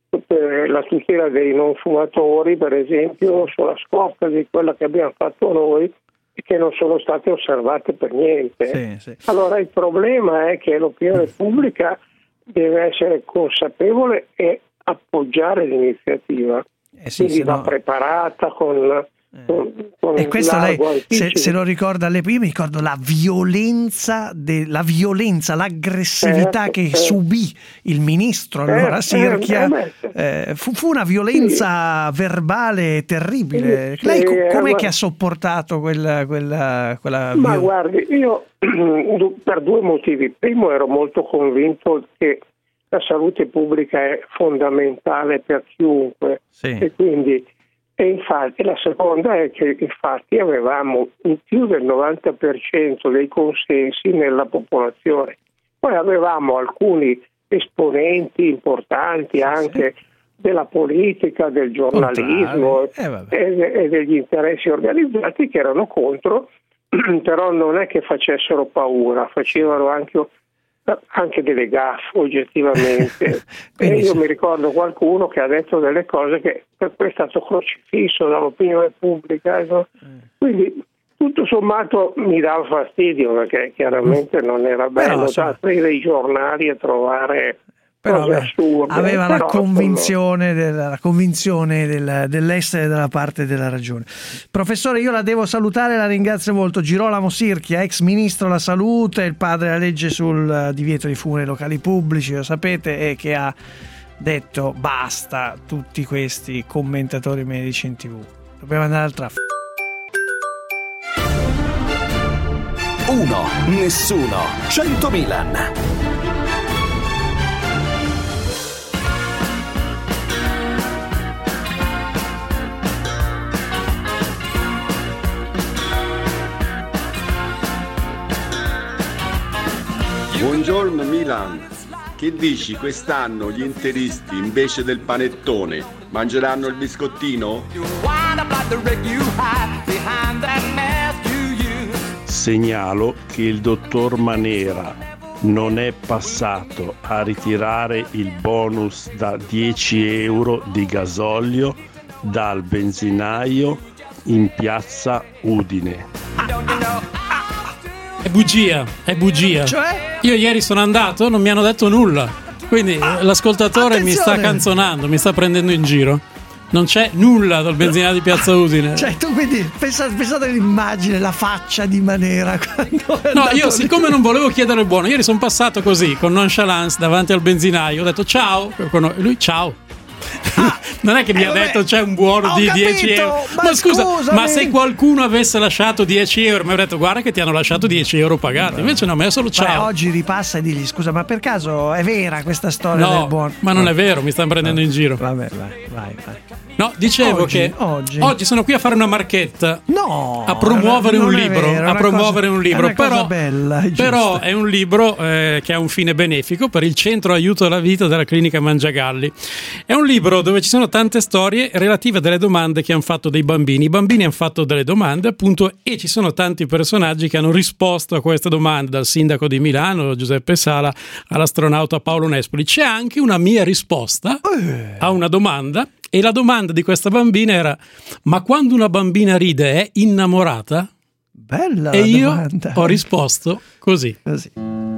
per la tutela dei non fumatori, per esempio, sulla scorta di quella che abbiamo fatto noi, e che non sono state osservate per niente. Sì, sì. Allora il problema è che l'opinione pubblica deve essere consapevole e appoggiare l'iniziativa, eh sì, quindi va no... preparata con... Con, con e questo lei se, se lo ricorda, lei, io mi ricordo la violenza, de, la violenza, l'aggressività certo, che certo. subì il ministro allora certo, Sirchia, eh, fu, fu una violenza sì. verbale terribile. Sì, lei sì, com'è eh, che ha sopportato quella, quella, quella ma viol- guardi, io per due motivi. Primo, ero molto convinto che la salute pubblica è fondamentale per chiunque sì. e quindi E infatti la seconda è che infatti avevamo in più del novanta per cento dei consensi nella popolazione. Poi avevamo alcuni esponenti importanti anche sì. della politica, del giornalismo eh, e, e degli interessi organizzati che erano contro, però non è che facessero paura, facevano anche anche delle gaffe oggettivamente. E io sì. mi ricordo qualcuno che ha detto delle cose che poi è stato crocifisso dall'opinione pubblica, no? Quindi tutto sommato mi dava fastidio perché chiaramente non era bello da aprire i giornali e trovare però cose assurde. Aveva però, la convinzione, della, la convinzione del, dell'essere dalla parte della ragione. Professore, io la devo salutare, la ringrazio molto. Girolamo Sirchia, ex ministro della salute, il padre della legge sul divieto di fumo nei locali pubblici, lo sapete, e che ha detto basta tutti questi commentatori medici in tv. Dobbiamo andare al traffico. Uno, nessuno, cento Milan. Buongiorno Milan, che dici quest'anno gli interisti invece del panettone mangeranno il biscottino? Segnalo che il dottor Manera non è passato a ritirare il bonus da dieci euro di gasolio dal benzinaio in piazza Udine. È bugia, è bugia. Cioè? Io ieri sono andato, non mi hanno detto nulla. Quindi ah, l'ascoltatore attenzione. mi sta canzonando, mi sta prendendo in giro. Non c'è nulla dal benzinaio di Piazza Udine. Cioè, tu quindi pensate, pensate all'immagine, la faccia di Manera. No, io siccome non volevo chiedere il buono, ieri sono passato così, con nonchalance, davanti al benzinaio. Ho detto ciao. E lui ciao. Ah, non è che mi eh, ha vabbè, detto c'è un buono di capito, dieci euro. Ma, ma scusa, scusami. ma se qualcuno avesse lasciato dieci euro, mi avrebbe detto guarda che ti hanno lasciato dieci euro pagati. Invece no, mi ha solo ciao. Beh, oggi ripassa e digli scusa, ma per caso è vera questa storia no, del buono? Ma non è vero, mi stanno prendendo in giro. Vabbè, vai, vai, vai. No, dicevo oggi, che oggi. oggi sono qui a fare una marchetta. No, a promuovere un libro, vero, a promuovere cosa, un libro, è una però, cosa bella, è però è un libro eh, che ha un fine benefico per il Centro Aiuto alla Vita della Clinica Mangiagalli. È un libro dove ci sono tante storie relative a delle domande che hanno fatto dei bambini. I bambini hanno fatto delle domande, appunto, e ci sono tanti personaggi che hanno risposto a queste domande, dal sindaco di Milano, Giuseppe Sala, all'astronauta Paolo Nespoli. C'è anche una mia risposta eh. a una domanda. E la domanda di questa bambina era: ma quando una bambina ride è innamorata? Bella e io domanda. ho risposto così. così.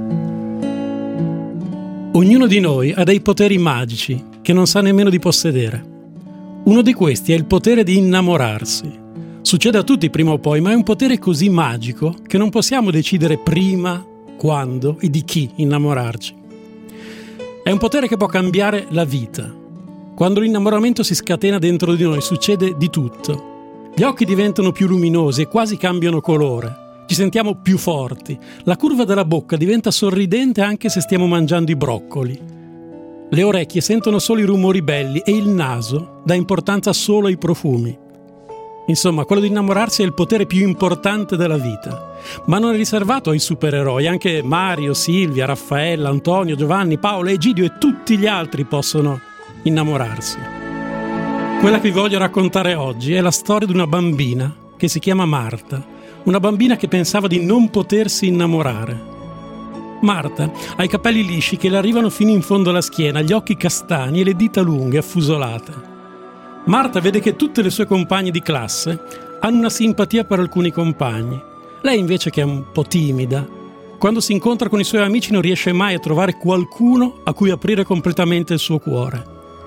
Ognuno di noi ha dei poteri magici che non sa nemmeno di possedere. Uno di questi è il potere di innamorarsi. Succede a tutti prima o poi, ma è un potere così magico che non possiamo decidere prima, quando e di chi innamorarci. È un potere che può cambiare la vita. Quando l'innamoramento si scatena dentro di noi succede di tutto. Gli occhi diventano più luminosi e quasi cambiano colore. Ci sentiamo più forti. La curva della bocca diventa sorridente anche se stiamo mangiando i broccoli. Le orecchie sentono solo i rumori belli e il naso dà importanza solo ai profumi. Insomma, quello di innamorarsi è il potere più importante della vita. Ma non è riservato ai supereroi, anche Mario, Silvia, Raffaella, Antonio, Giovanni, Paolo, Egidio e tutti gli altri possono innamorarsi. Quella che vi voglio raccontare oggi è la storia di una bambina che si chiama Marta, una bambina che pensava di non potersi innamorare. Marta ha i capelli lisci che le arrivano fino in fondo alla schiena, gli occhi castani e le dita lunghe, affusolate. Marta vede che tutte le sue compagne di classe hanno una simpatia per alcuni compagni. Lei invece, che è un po' timida, quando si incontra con i suoi amici non riesce mai a trovare qualcuno a cui aprire completamente il suo cuore.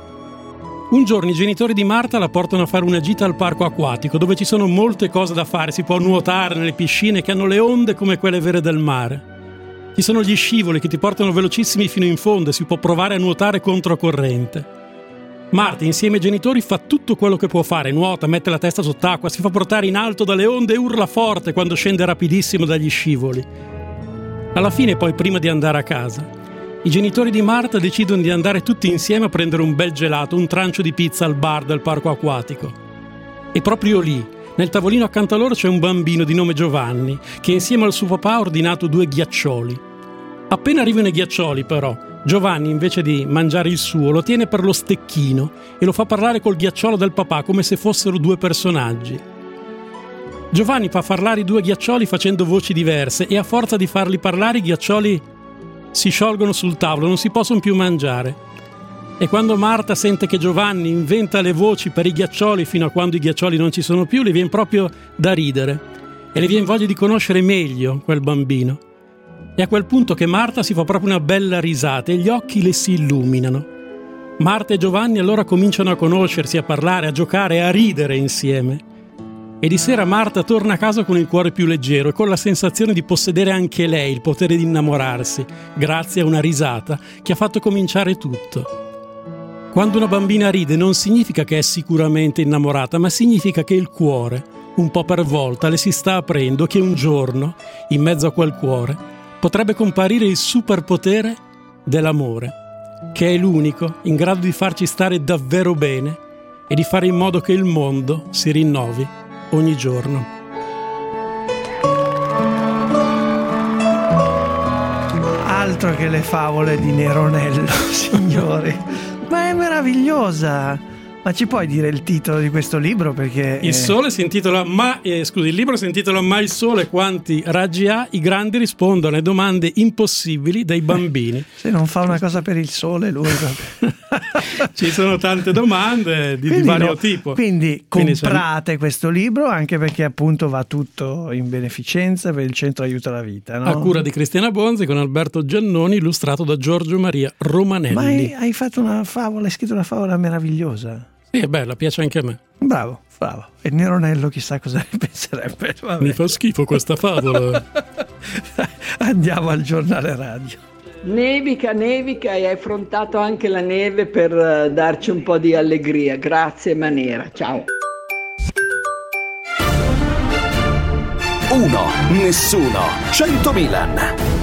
Un giorno i genitori di Marta la portano a fare una gita al parco acquatico, dove ci sono molte cose da fare. Si può nuotare nelle piscine che hanno le onde come quelle vere del mare. Ci sono gli scivoli che ti portano velocissimi fino in fondo e si può provare a nuotare controcorrente. Marta, insieme ai genitori, fa tutto quello che può fare, nuota, mette la testa sott'acqua, si fa portare in alto dalle onde e urla forte quando scende rapidissimo dagli scivoli. Alla fine, poi, prima di andare a casa, i genitori di Marta decidono di andare tutti insieme a prendere un bel gelato, un trancio di pizza al bar del parco acquatico. E proprio lì, nel tavolino accanto a loro, c'è un bambino di nome Giovanni, che insieme al suo papà ha ordinato due ghiaccioli. Appena arrivano i ghiaccioli, però, Giovanni, invece di mangiare il suo, lo tiene per lo stecchino e lo fa parlare col ghiacciolo del papà come se fossero due personaggi. Giovanni fa parlare i due ghiaccioli facendo voci diverse e a forza di farli parlare i ghiaccioli si sciolgono sul tavolo, non si possono più mangiare. E quando Marta sente che Giovanni inventa le voci per i ghiaccioli fino a quando i ghiaccioli non ci sono più, le viene proprio da ridere e le viene voglia di conoscere meglio quel bambino. È a quel punto che Marta si fa proprio una bella risata e gli occhi le si illuminano. Marta e Giovanni allora cominciano a conoscersi, a parlare, a giocare, a ridere insieme. E di sera Marta torna a casa con il cuore più leggero e con la sensazione di possedere anche lei il potere di innamorarsi, grazie a una risata che ha fatto cominciare tutto. Quando una bambina ride non significa che è sicuramente innamorata, ma significa che il cuore, un po' per volta, le si sta aprendo, che un giorno, in mezzo a quel cuore, potrebbe comparire il superpotere dell'amore, che è l'unico in grado di farci stare davvero bene e di fare in modo che il mondo si rinnovi ogni giorno. Altro che le favole di Neronello, signori. Ma è meravigliosa! Ma ci puoi dire il titolo di questo libro? Perché il sole si intitola ma eh, scusi, il libro si intitola Ma il sole quanti raggi ha? I grandi rispondono alle domande impossibili dei bambini. Se non fa una cosa per il sole lui ci sono tante domande di, di vario no, tipo. Quindi comprate quindi questo libro, anche perché appunto va tutto in beneficenza per il Centro Aiuta la Vita, no? A cura di Cristiana Bonzi con Alberto Giannoni, illustrato da Giorgio Maria Romanelli. Ma hai, hai fatto una favola, hai scritto una favola meravigliosa. Sì, è bella, piace anche a me. Bravo, bravo. E Neronello chissà cosa ne penserebbe. Vabbè. Mi fa schifo questa favola. Andiamo al giornale radio. Nevica, nevica e hai affrontato anche la neve per uh, darci un po' di allegria. Grazie Manera, ciao. Uno, nessuno, cento Milan.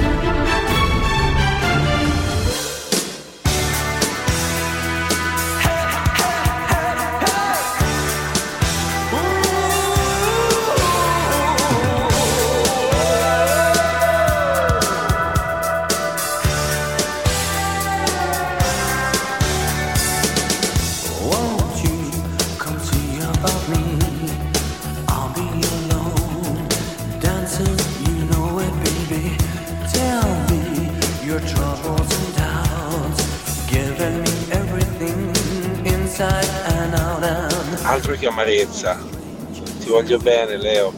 Altro che amarezza, ti voglio bene Leo.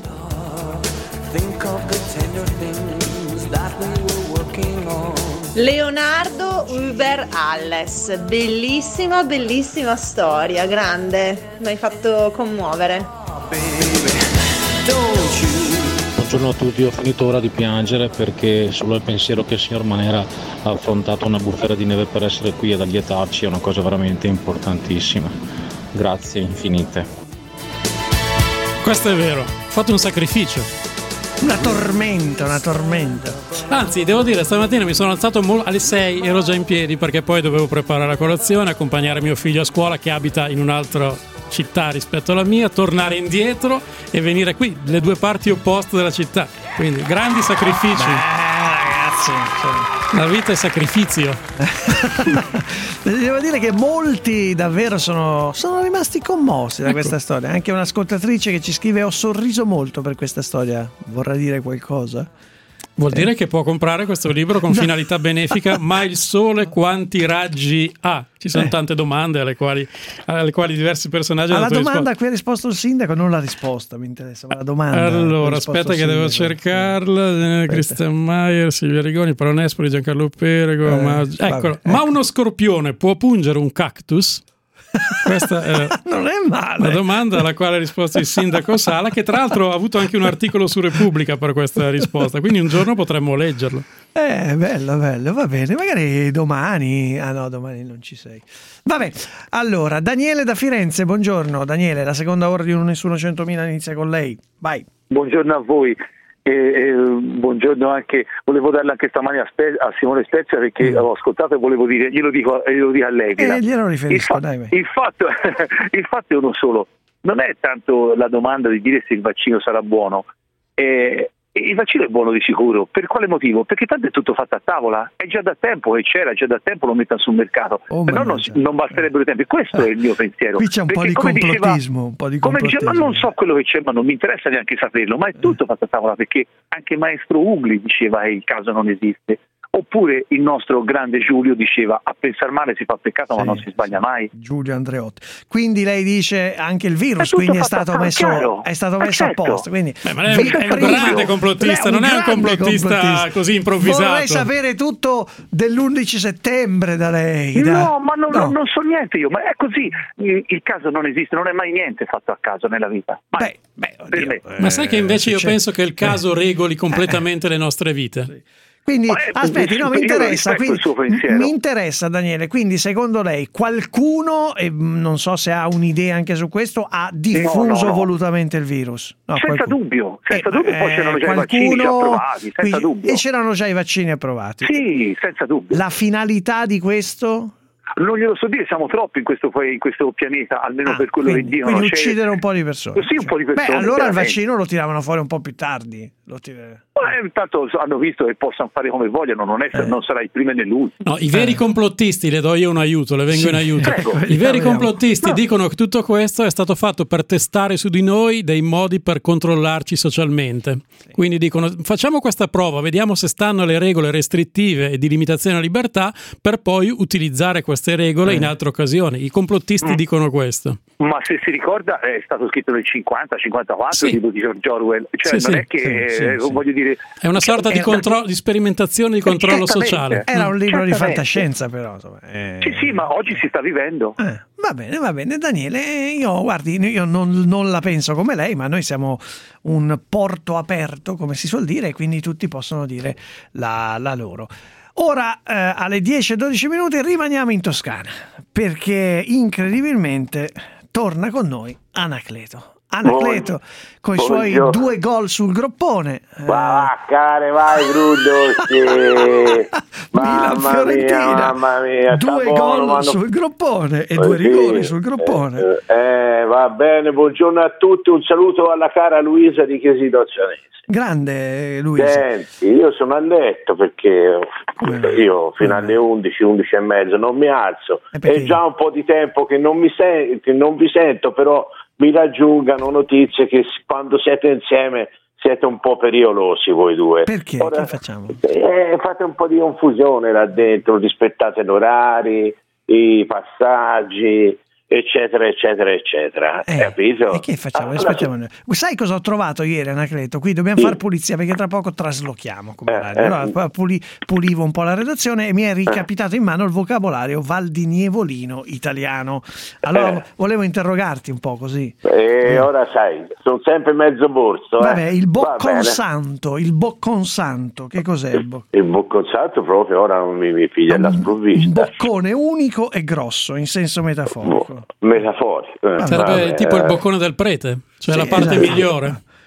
Leonardo Uber Alles, bellissima bellissima storia, grande, mi hai fatto commuovere. Buongiorno a tutti, ho finito ora di piangere perché solo il pensiero che il signor Manera ha affrontato una bufera di neve per essere qui ad allietarci è una cosa veramente importantissima. Grazie infinite. Questo è vero, ho fatto un sacrificio. Una tormenta, una tormenta. Anzi, devo dire, stamattina mi sono alzato mo- alle sei, ero già in piedi perché poi dovevo preparare la colazione, accompagnare mio figlio a scuola che abita in un'altra città rispetto alla mia, tornare indietro e venire qui, le due parti opposte della città. Quindi grandi sacrifici. Beh, ragazzi, la vita è sacrificio. Devo dire che molti davvero sono, sono rimasti commossi da ecco. questa storia. Anche un'ascoltatrice che ci scrive: ho sorriso molto per questa storia. Vorrà dire qualcosa? Vuol dire che può comprare questo libro con no. finalità benefica, ma il sole quanti raggi ha? Ci sono eh. tante domande alle quali, alle quali diversi personaggi hanno dato risposta. risposta. A cui ha risposto il sindaco, non la risposta, mi interessa, ma la domanda. Allora, aspetta che devo cercarla. Christian Maier, Silvia Rigoni, Paolo Nespoli, Giancarlo Perego. Eh, ma... Eccolo. Ecco. Ma uno scorpione può pungere un cactus? Questa è non è male. La domanda alla quale ha risposto il sindaco Sala, che tra l'altro ha avuto anche un articolo su Repubblica per questa risposta, quindi un giorno potremmo leggerlo. Eh, bello, bello, va bene, magari domani. Ah no, domani non ci sei. Vabbè, allora, Daniele da Firenze, buongiorno. Daniele, la seconda ora di Un Nessuno centomila inizia con lei. Vai. Buongiorno a voi. E, e, buongiorno anche, volevo darle anche stamani a, Spe- a Simone Spezia perché mm. ho ascoltato e volevo dire, glielo dico, glielo dico a lei. Eh, glielo riferisco, il, fa- dai, il, fatto, il fatto è uno solo, non è tanto la domanda di dire se il vaccino sarà buono, eh, il vaccino è buono di sicuro, per quale motivo? Perché tanto è tutto fatto a tavola, è già da tempo che c'era, già da tempo lo mettono sul mercato, oh, però non, non basterebbero i tempi, questo è il mio pensiero. Qui c'è un po' di complottismo, diceva, un po' di come complottismo. Diceva, ma non so quello che c'è, ma non mi interessa neanche saperlo, ma è tutto fatto a tavola, perché anche maestro Ugli diceva che il caso non esiste. Oppure il nostro grande Giulio diceva: a pensar male si fa peccato, sì, ma non si sbaglia mai. Giulio Andreotti. Quindi lei dice anche il virus, è quindi è stato messo, è stato messo certo. a posto. Quindi Beh, ma lei è un grande complottista, non è un complottista, complottista così improvvisato. Vorrei sapere tutto dell'undici settembre da lei. Da... No, ma non, no. non so niente io, ma è così. Il, il caso non esiste, non è mai niente fatto a caso nella vita. Beh, beh, oddio, me. Eh, ma sai che invece io c'è... penso che il caso regoli completamente eh. le nostre vite. Sì. Quindi aspetti, no, mi interessa, quindi, mi interessa Daniele, quindi secondo lei qualcuno, e non so se ha un'idea anche su questo, ha diffuso no, no, no. volutamente il virus? No, senza qualcuno. dubbio, senza eh, dubbio, poi c'erano già qualcuno, i vaccini già approvati, senza quindi, dubbio. E c'erano già i vaccini approvati? Sì, senza dubbio. La finalità di questo? Non glielo so dire, siamo troppi in questo, in questo pianeta, almeno ah, per quello quindi, che dicono. Quindi uccidere un po' di persone. Sì, un po' di persone. Beh, allora il vaccino lo tiravano fuori un po' più tardi. Lo tir... Eh, intanto hanno visto che possono fare come vogliono, non, è, eh. non sarà il primo né l'ultimo. No, i veri eh. complottisti, le do io un aiuto, le vengo sì. in aiuto. Prego. I veri complottisti no. dicono che tutto questo è stato fatto per testare su di noi dei modi per controllarci socialmente. Sì. Quindi dicono: facciamo questa prova, vediamo se stanno le regole restrittive e di limitazione alla libertà, per poi utilizzare queste regole eh. in altre occasioni. I complottisti mm. dicono questo. Ma se si ricorda è stato scritto nel cinquanta cinquantaquattro sì. tipo di George Orwell, cioè sì, non sì. è che sì, eh, sì, voglio dire è una sorta di, contro- di sperimentazione di controllo sociale. Era un libro Certamente. di fantascienza, però insomma, eh... sì sì, ma oggi si sta vivendo. Eh, va bene, va bene Daniele, io guardi, io non, non la penso come lei, ma noi siamo un porto aperto, come si suol dire, e quindi tutti possono dire la, la loro. Ora eh, alle dieci e dodici minuti rimaniamo in Toscana, perché incredibilmente torna con noi Anacleto. Anacleto con i suoi due gol sul groppone. Va, care, vai, Gruddo. Mamma mia, mamma mia. Due gol buono, sul groppone e due sì. rigori sul groppone. Eh, eh, va bene, buongiorno a tutti. Un saluto alla cara Luisa di Chiesito Cianese. Grande Luisa. Senti, io sono a letto perché io fino alle undici, undici e mezzo non mi alzo. È già un po' di tempo che non mi sen- che non vi sento, però mi raggiungano notizie che quando siete insieme siete un po' pericolosi voi due. Perché? Ora, che facciamo? Eh, fate un po' di confusione là dentro, rispettate gli orari, i passaggi, eccetera eccetera eccetera, eh, capito? E che facciamo? Allora, Aspettiamo. Sai cosa ho trovato ieri, Anacleto? Qui dobbiamo sì. fare pulizia perché tra poco traslochiamo come eh, radio. Allora, eh. puli, pulivo un po' la redazione e mi è ricapitato in mano il vocabolario valdinievolino italiano. Allora eh. volevo interrogarti un po' così. E eh. ora sai, sono sempre mezzo borso. Vabbè, eh. il bocconsanto, il bocconsanto, che cos'è il bocconsanto? Il bocconsanto proprio ora non mi, mi piglia la sprovvista. Un boccone unico e grosso, in senso metaforico. Metaforico. Eh, Sarebbe vabbè, tipo eh. il boccone del prete, cioè sì, la parte esatto. migliore.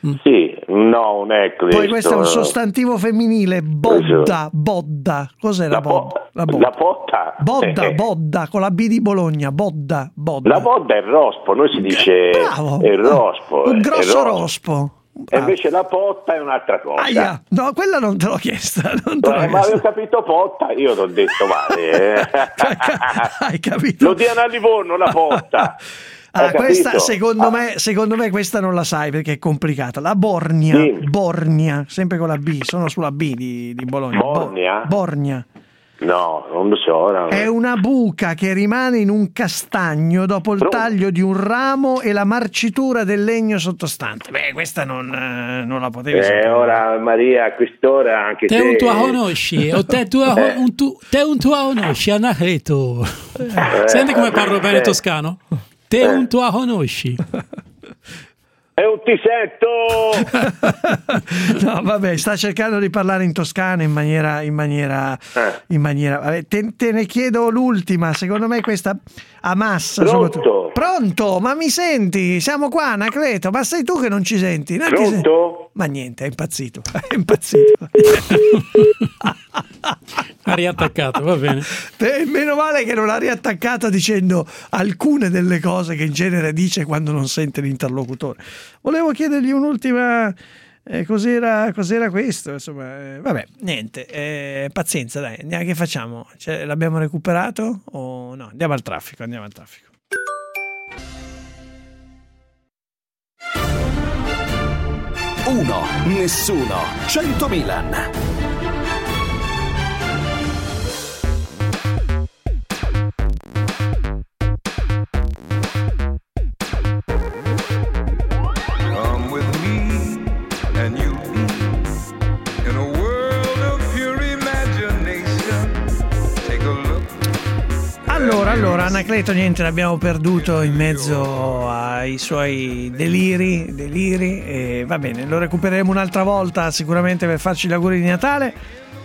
Mm. Sì, no, non è questo. Poi questo è un sostantivo femminile, bodda, bodda. Cos'è la, la bodda? La bodda. La botta? Bodda, eh. bodda, con la B di Bologna, bodda, bodda. La bodda è il rospo, noi si dice Bravo. È il rospo. Un grosso rospo. rospo. E invece la potta è un'altra cosa. Aia. No, quella non te l'ho chiesta. Non te l'ho eh, ma avevo capito potta, io t'ho detto male. Eh. Hai capito? Lo diano a Livorno la potta. Ah, questa, secondo, ah. me, secondo me questa non la sai perché è complicata. La Borgna, sì. Borgna, sempre con la B, sono sulla B di, di Bologna. Borgna? Bo- Borgna. No, non lo so. No. È una buca che rimane in un castagno dopo il Pronto? taglio di un ramo e la marcitura del legno sottostante. Beh, questa non, eh, non la potevi eh, sapere. Ora, Maria, a quest'ora anche te se... un tua conosci, o te, tua, eh. un tu, te un tua conosci, Anacleto. Eh, Senti come parlo bene eh. toscano? Te eh. un tua conosci. È un tisetto. No, vabbè, sta cercando di parlare in toscano in maniera in maniera eh. in maniera vabbè, te, te ne chiedo l'ultima, secondo me questa a massa. Pronto? Pronto? Ma mi senti? Siamo qua, Anacleto, ma sei tu che non ci senti? Non Pronto? Ti senti? Ma niente, è impazzito. È impazzito. Ha riattaccato, va bene. Beh, meno male che non ha riattaccato dicendo alcune delle cose che in genere dice quando non sente l'interlocutore. Volevo chiedergli un'ultima eh, cos'era, cos'era questo, insomma, eh, vabbè, niente, eh, pazienza, dai, andiamo, che facciamo? Cioè, l'abbiamo recuperato o no? Andiamo al traffico, andiamo al traffico. Uno, nessuno, cento Milan. Allora, allora, Anacleto, niente, l'abbiamo perduto in mezzo ai suoi deliri, deliri, e va bene, lo recupereremo un'altra volta sicuramente per farci gli auguri di Natale.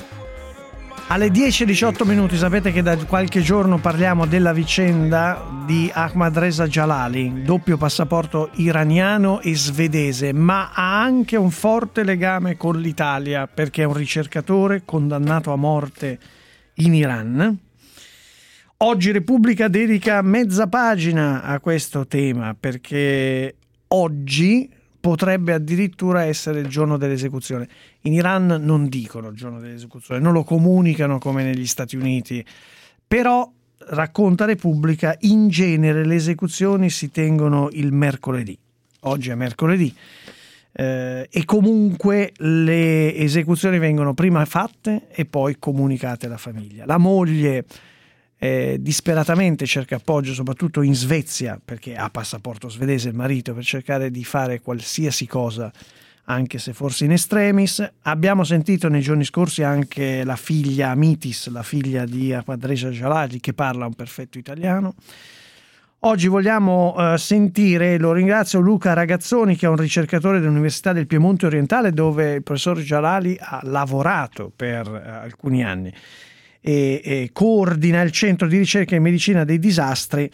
Alle dieci e diciotto minuti, sapete che da qualche giorno parliamo della vicenda di Ahmadreza Jalali, doppio passaporto iraniano e svedese, ma ha anche un forte legame con l'Italia perché è un ricercatore condannato a morte in Iran. Oggi Repubblica dedica mezza pagina a questo tema perché oggi potrebbe addirittura essere il giorno dell'esecuzione. In Iran non dicono il giorno dell'esecuzione, non lo comunicano come negli Stati Uniti, però racconta Repubblica, in genere le esecuzioni si tengono il mercoledì. Oggi è mercoledì eh, e comunque le esecuzioni vengono prima fatte e poi comunicate alla famiglia. La moglie Eh, disperatamente cerca appoggio soprattutto in Svezia perché ha passaporto svedese il marito, per cercare di fare qualsiasi cosa anche se forse in extremis. Abbiamo sentito nei giorni scorsi anche la figlia Amitis, la figlia di Ahmadreza Jalali, che parla un perfetto italiano. Oggi vogliamo uh, sentire, lo ringrazio, Luca Ragazzoni, che è un ricercatore dell'Università del Piemonte Orientale dove il professor Jalali ha lavorato per uh, alcuni anni. E, e coordina il centro di ricerca in medicina dei disastri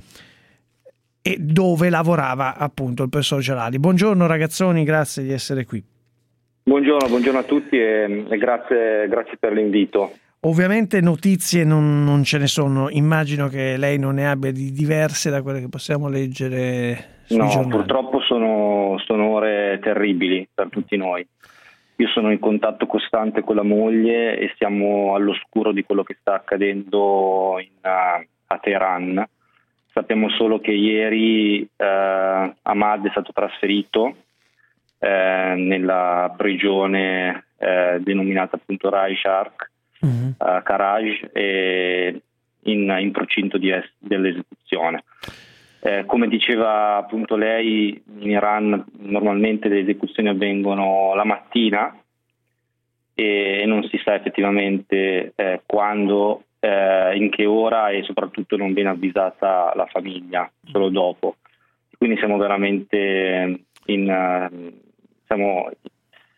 e dove lavorava appunto il professor Jalali. Buongiorno Ragazzoni, grazie di essere qui. Buongiorno, buongiorno a tutti e, e grazie, grazie per l'invito. Ovviamente notizie non, non ce ne sono, immagino che lei non ne abbia di diverse da quelle che possiamo leggere sui no, giornali. Purtroppo sono, sono ore terribili per tutti noi. Io sono in contatto costante con la moglie e siamo all'oscuro di quello che sta accadendo in, uh, a Teheran. Sappiamo solo che ieri uh, Ahmad è stato trasferito uh, nella prigione uh, denominata appunto Rajshark, mm-hmm. uh, Karaj, e in, in procinto di es- dell'esecuzione. Eh, come diceva appunto lei, in Iran normalmente le esecuzioni avvengono la mattina e non si sa effettivamente eh, quando, eh, in che ora, e soprattutto non viene avvisata la famiglia, solo dopo. Quindi siamo veramente in, uh, siamo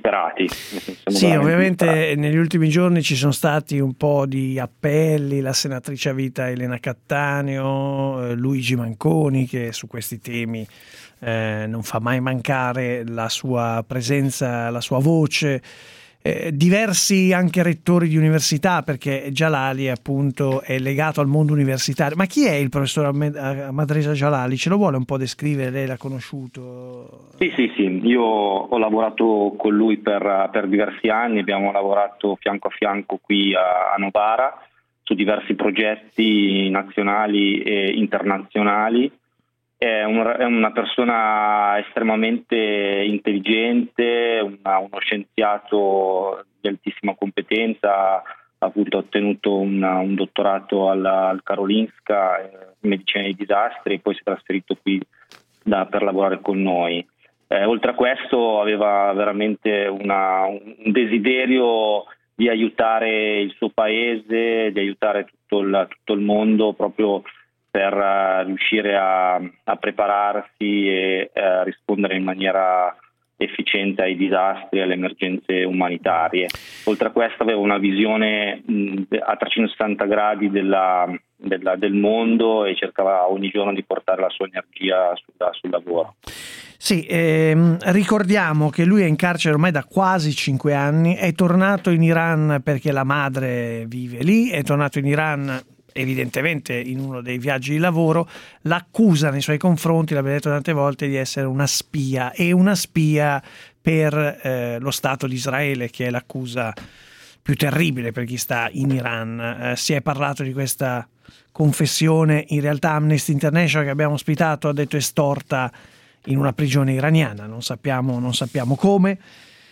disperati. Sì, ovviamente disperati. Negli ultimi giorni ci sono stati un po' di appelli, la senatrice a vita Elena Cattaneo, eh, Luigi Manconi, che su questi temi eh, non fa mai mancare la sua presenza, la sua voce. Eh, diversi anche rettori di università, perché Djalali appunto è legato al mondo universitario. Ma chi è il professor Ahmadreza Djalali? Ce lo vuole un po' descrivere? Lei l'ha conosciuto? Sì, sì, sì. Io ho lavorato con lui per, per diversi anni, abbiamo lavorato fianco a fianco qui a, a Novara su diversi progetti nazionali e internazionali. È, un, è una persona estremamente intelligente, una, uno scienziato di altissima competenza, ha appunto ottenuto una, un dottorato alla, al Karolinska in medicina dei disastri e poi si è trasferito qui da, per lavorare con noi. Eh, oltre a questo aveva veramente una, un desiderio di aiutare il suo paese, di aiutare tutto il, tutto il mondo proprio per uh, riuscire a, a prepararsi e uh, rispondere in maniera efficiente ai disastri e alle emergenze umanitarie. Oltre a questo aveva una visione mh, a trecentosessanta gradi della, della, del mondo e cercava ogni giorno di portare la sua energia sul, sul lavoro. Sì, ehm, ricordiamo che lui è in carcere ormai da quasi cinque anni, è tornato in Iran perché la madre vive lì, è tornato in Iran evidentemente in uno dei viaggi di lavoro. L'accusa nei suoi confronti, l'abbiamo detto tante volte, di essere una spia, e una spia per eh, lo Stato di Israele, che è l'accusa più terribile per chi sta in Iran. Eh, si è parlato di questa confessione, in realtà Amnesty International, che abbiamo ospitato, ha detto è storta in una prigione iraniana, non sappiamo, non sappiamo come.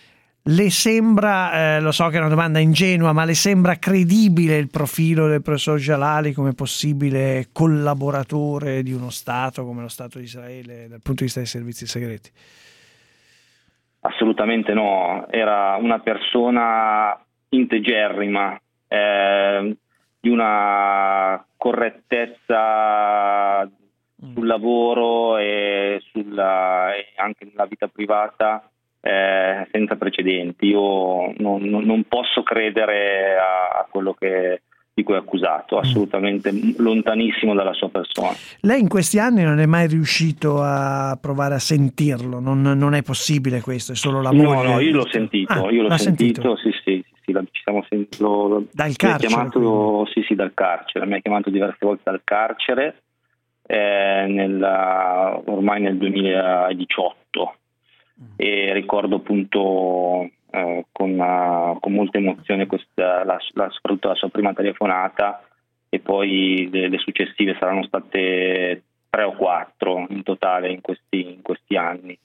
Le sembra, eh, lo so che è una domanda ingenua, ma le sembra credibile il profilo del professor Djalali come possibile collaboratore di uno Stato come lo Stato di Israele dal punto di vista dei servizi segreti? Assolutamente no, era una persona integerrima, eh, di una correttezza sul lavoro e, sulla, e anche nella vita privata Eh, senza precedenti. Io non, non, non posso credere a, a quello che, di cui è accusato, assolutamente lontanissimo dalla sua persona. Lei in questi anni non è mai riuscito a provare a sentirlo? Non, non è possibile questo, è solo la moglie? No, no, io l'ho sentito, ah, io l'ho sentito, sentito, sì, sì, sì, sì, ci siamo sentito dal carcere? Chiamato, sì, sì, dal carcere, mi ha chiamato diverse volte dal carcere, eh, nella, ormai nel duemiladiciotto. E ricordo appunto eh, con, uh, con molta emozione questa, la, la, soprattutto la sua prima telefonata, e poi le, le successive saranno state tre o quattro in totale in questi, in questi anni.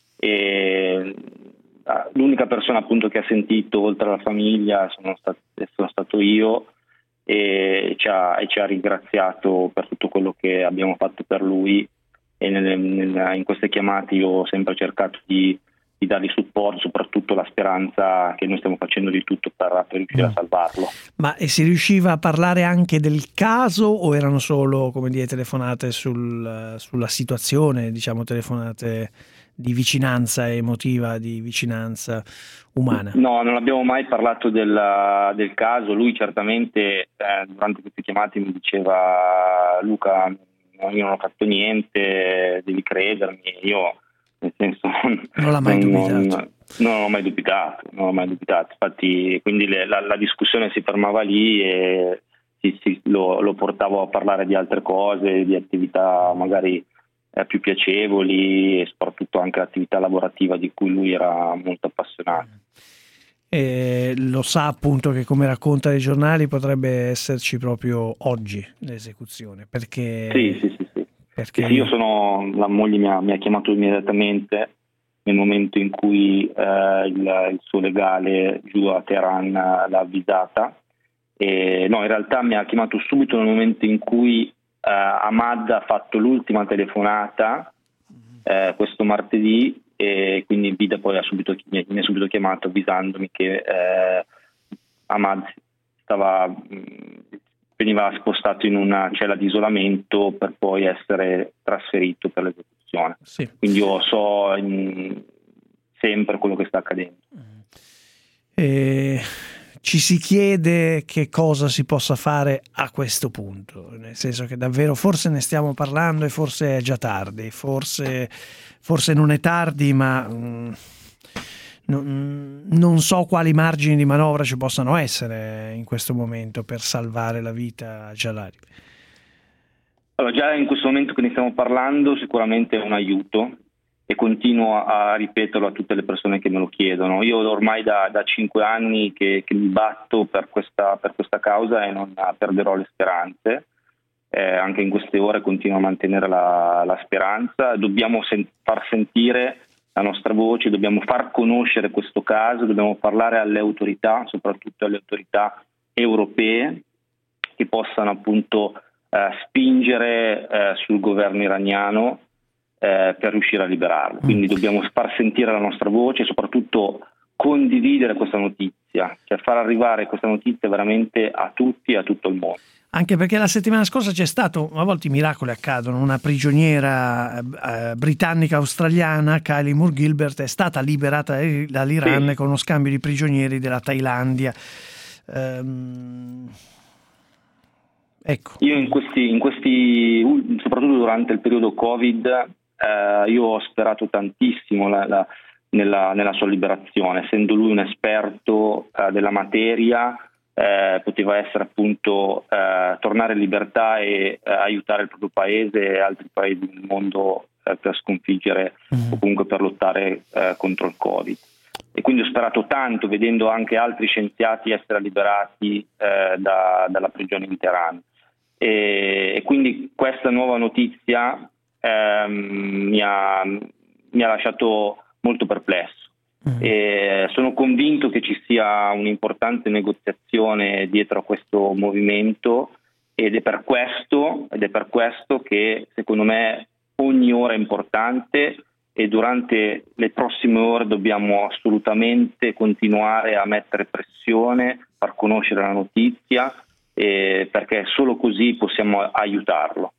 E uh, l'unica persona appunto che ha sentito oltre alla famiglia sono, stat- sono stato io, e ci, ha, e ci ha ringraziato per tutto quello che abbiamo fatto per lui. E nel, nel, in queste chiamate io ho sempre cercato di, di dargli supporto, soprattutto la speranza che noi stiamo facendo di tutto per, per riuscire a salvarlo. Ma e si riusciva a parlare anche del caso, o erano solo, come dire, telefonate sul, sulla situazione, diciamo telefonate di vicinanza emotiva, di vicinanza umana? No, non abbiamo mai parlato del, del caso. Lui certamente eh, durante queste chiamate mi diceva: Luca, io non ho fatto niente, devi credermi. Io, nel senso, non l'ha mai non, dubitato. Non, non l'ho mai dubitato, non l'ho mai dubitato. Infatti, quindi le, la, la discussione si fermava lì e sì, sì, lo, lo portavo a parlare di altre cose, di attività magari eh, più piacevoli, e soprattutto anche l'attività lavorativa di cui lui era molto appassionato. E lo sa appunto che, come racconta i giornali, potrebbe esserci proprio oggi l'esecuzione, perché sì sì sì, sì. Perché... sì io sono la moglie mi ha, mi ha chiamato immediatamente nel momento in cui eh, il, il suo legale giù a Teheran l'ha avvisata, e no, in realtà mi ha chiamato subito nel momento in cui eh, Ahmad ha fatto l'ultima telefonata eh, questo martedì, e quindi Vida poi ha subito, mi ha subito chiamato avvisandomi che eh, Ahmad stava, veniva spostato in una cella di isolamento per poi essere trasferito per l'esecuzione. Sì. Quindi io so in, sempre quello che sta accadendo. E ci si chiede che cosa si possa fare a questo punto, nel senso che davvero forse ne stiamo parlando e forse è già tardi, forse, forse non è tardi, ma mh, non, non so quali margini di manovra ci possano essere in questo momento per salvare la vita a Djalali. Allora, già in questo momento che ne stiamo parlando sicuramente è un aiuto, e continuo a, a ripeterlo a tutte le persone che me lo chiedono. Io ormai da, da cinque anni che, che mi batto per questa, per questa causa e non perderò le speranze. Eh, anche in queste ore continuo a mantenere la, la speranza. Dobbiamo sen- far sentire la nostra voce, dobbiamo far conoscere questo caso, dobbiamo parlare alle autorità, soprattutto alle autorità europee, che possano appunto eh, spingere eh, sul governo iraniano Eh, per riuscire a liberarlo. Quindi dobbiamo far sentire la nostra voce e soprattutto condividere questa notizia, cioè far arrivare questa notizia veramente a tutti e a tutto il mondo. Anche perché la settimana scorsa c'è stato, a volte i miracoli accadono, una prigioniera eh, britannica-australiana, Kylie Moore Gilbert, è stata liberata dall'Iran sì. con uno scambio di prigionieri della Thailandia. Ehm, ecco. Io in questi, in questi, soprattutto durante il periodo Covid, eh, io ho sperato tantissimo la, la, nella, nella sua liberazione, essendo lui un esperto eh, della materia. Eh, poteva essere appunto eh, tornare in libertà e eh, aiutare il proprio paese e altri paesi del mondo eh, per sconfiggere mm. o comunque per lottare eh, contro il Covid. E quindi ho sperato tanto, vedendo anche altri scienziati essere liberati eh, da, dalla prigione in Teheran. E, e quindi questa nuova notizia ehm, mi, ha, mi ha lasciato molto perplesso. E sono convinto che ci sia un'importante negoziazione dietro a questo movimento ed è per questo ed è per questo che secondo me ogni ora è importante e durante le prossime ore dobbiamo assolutamente continuare a mettere pressione, far conoscere la notizia, eh, perché solo così possiamo aiutarlo.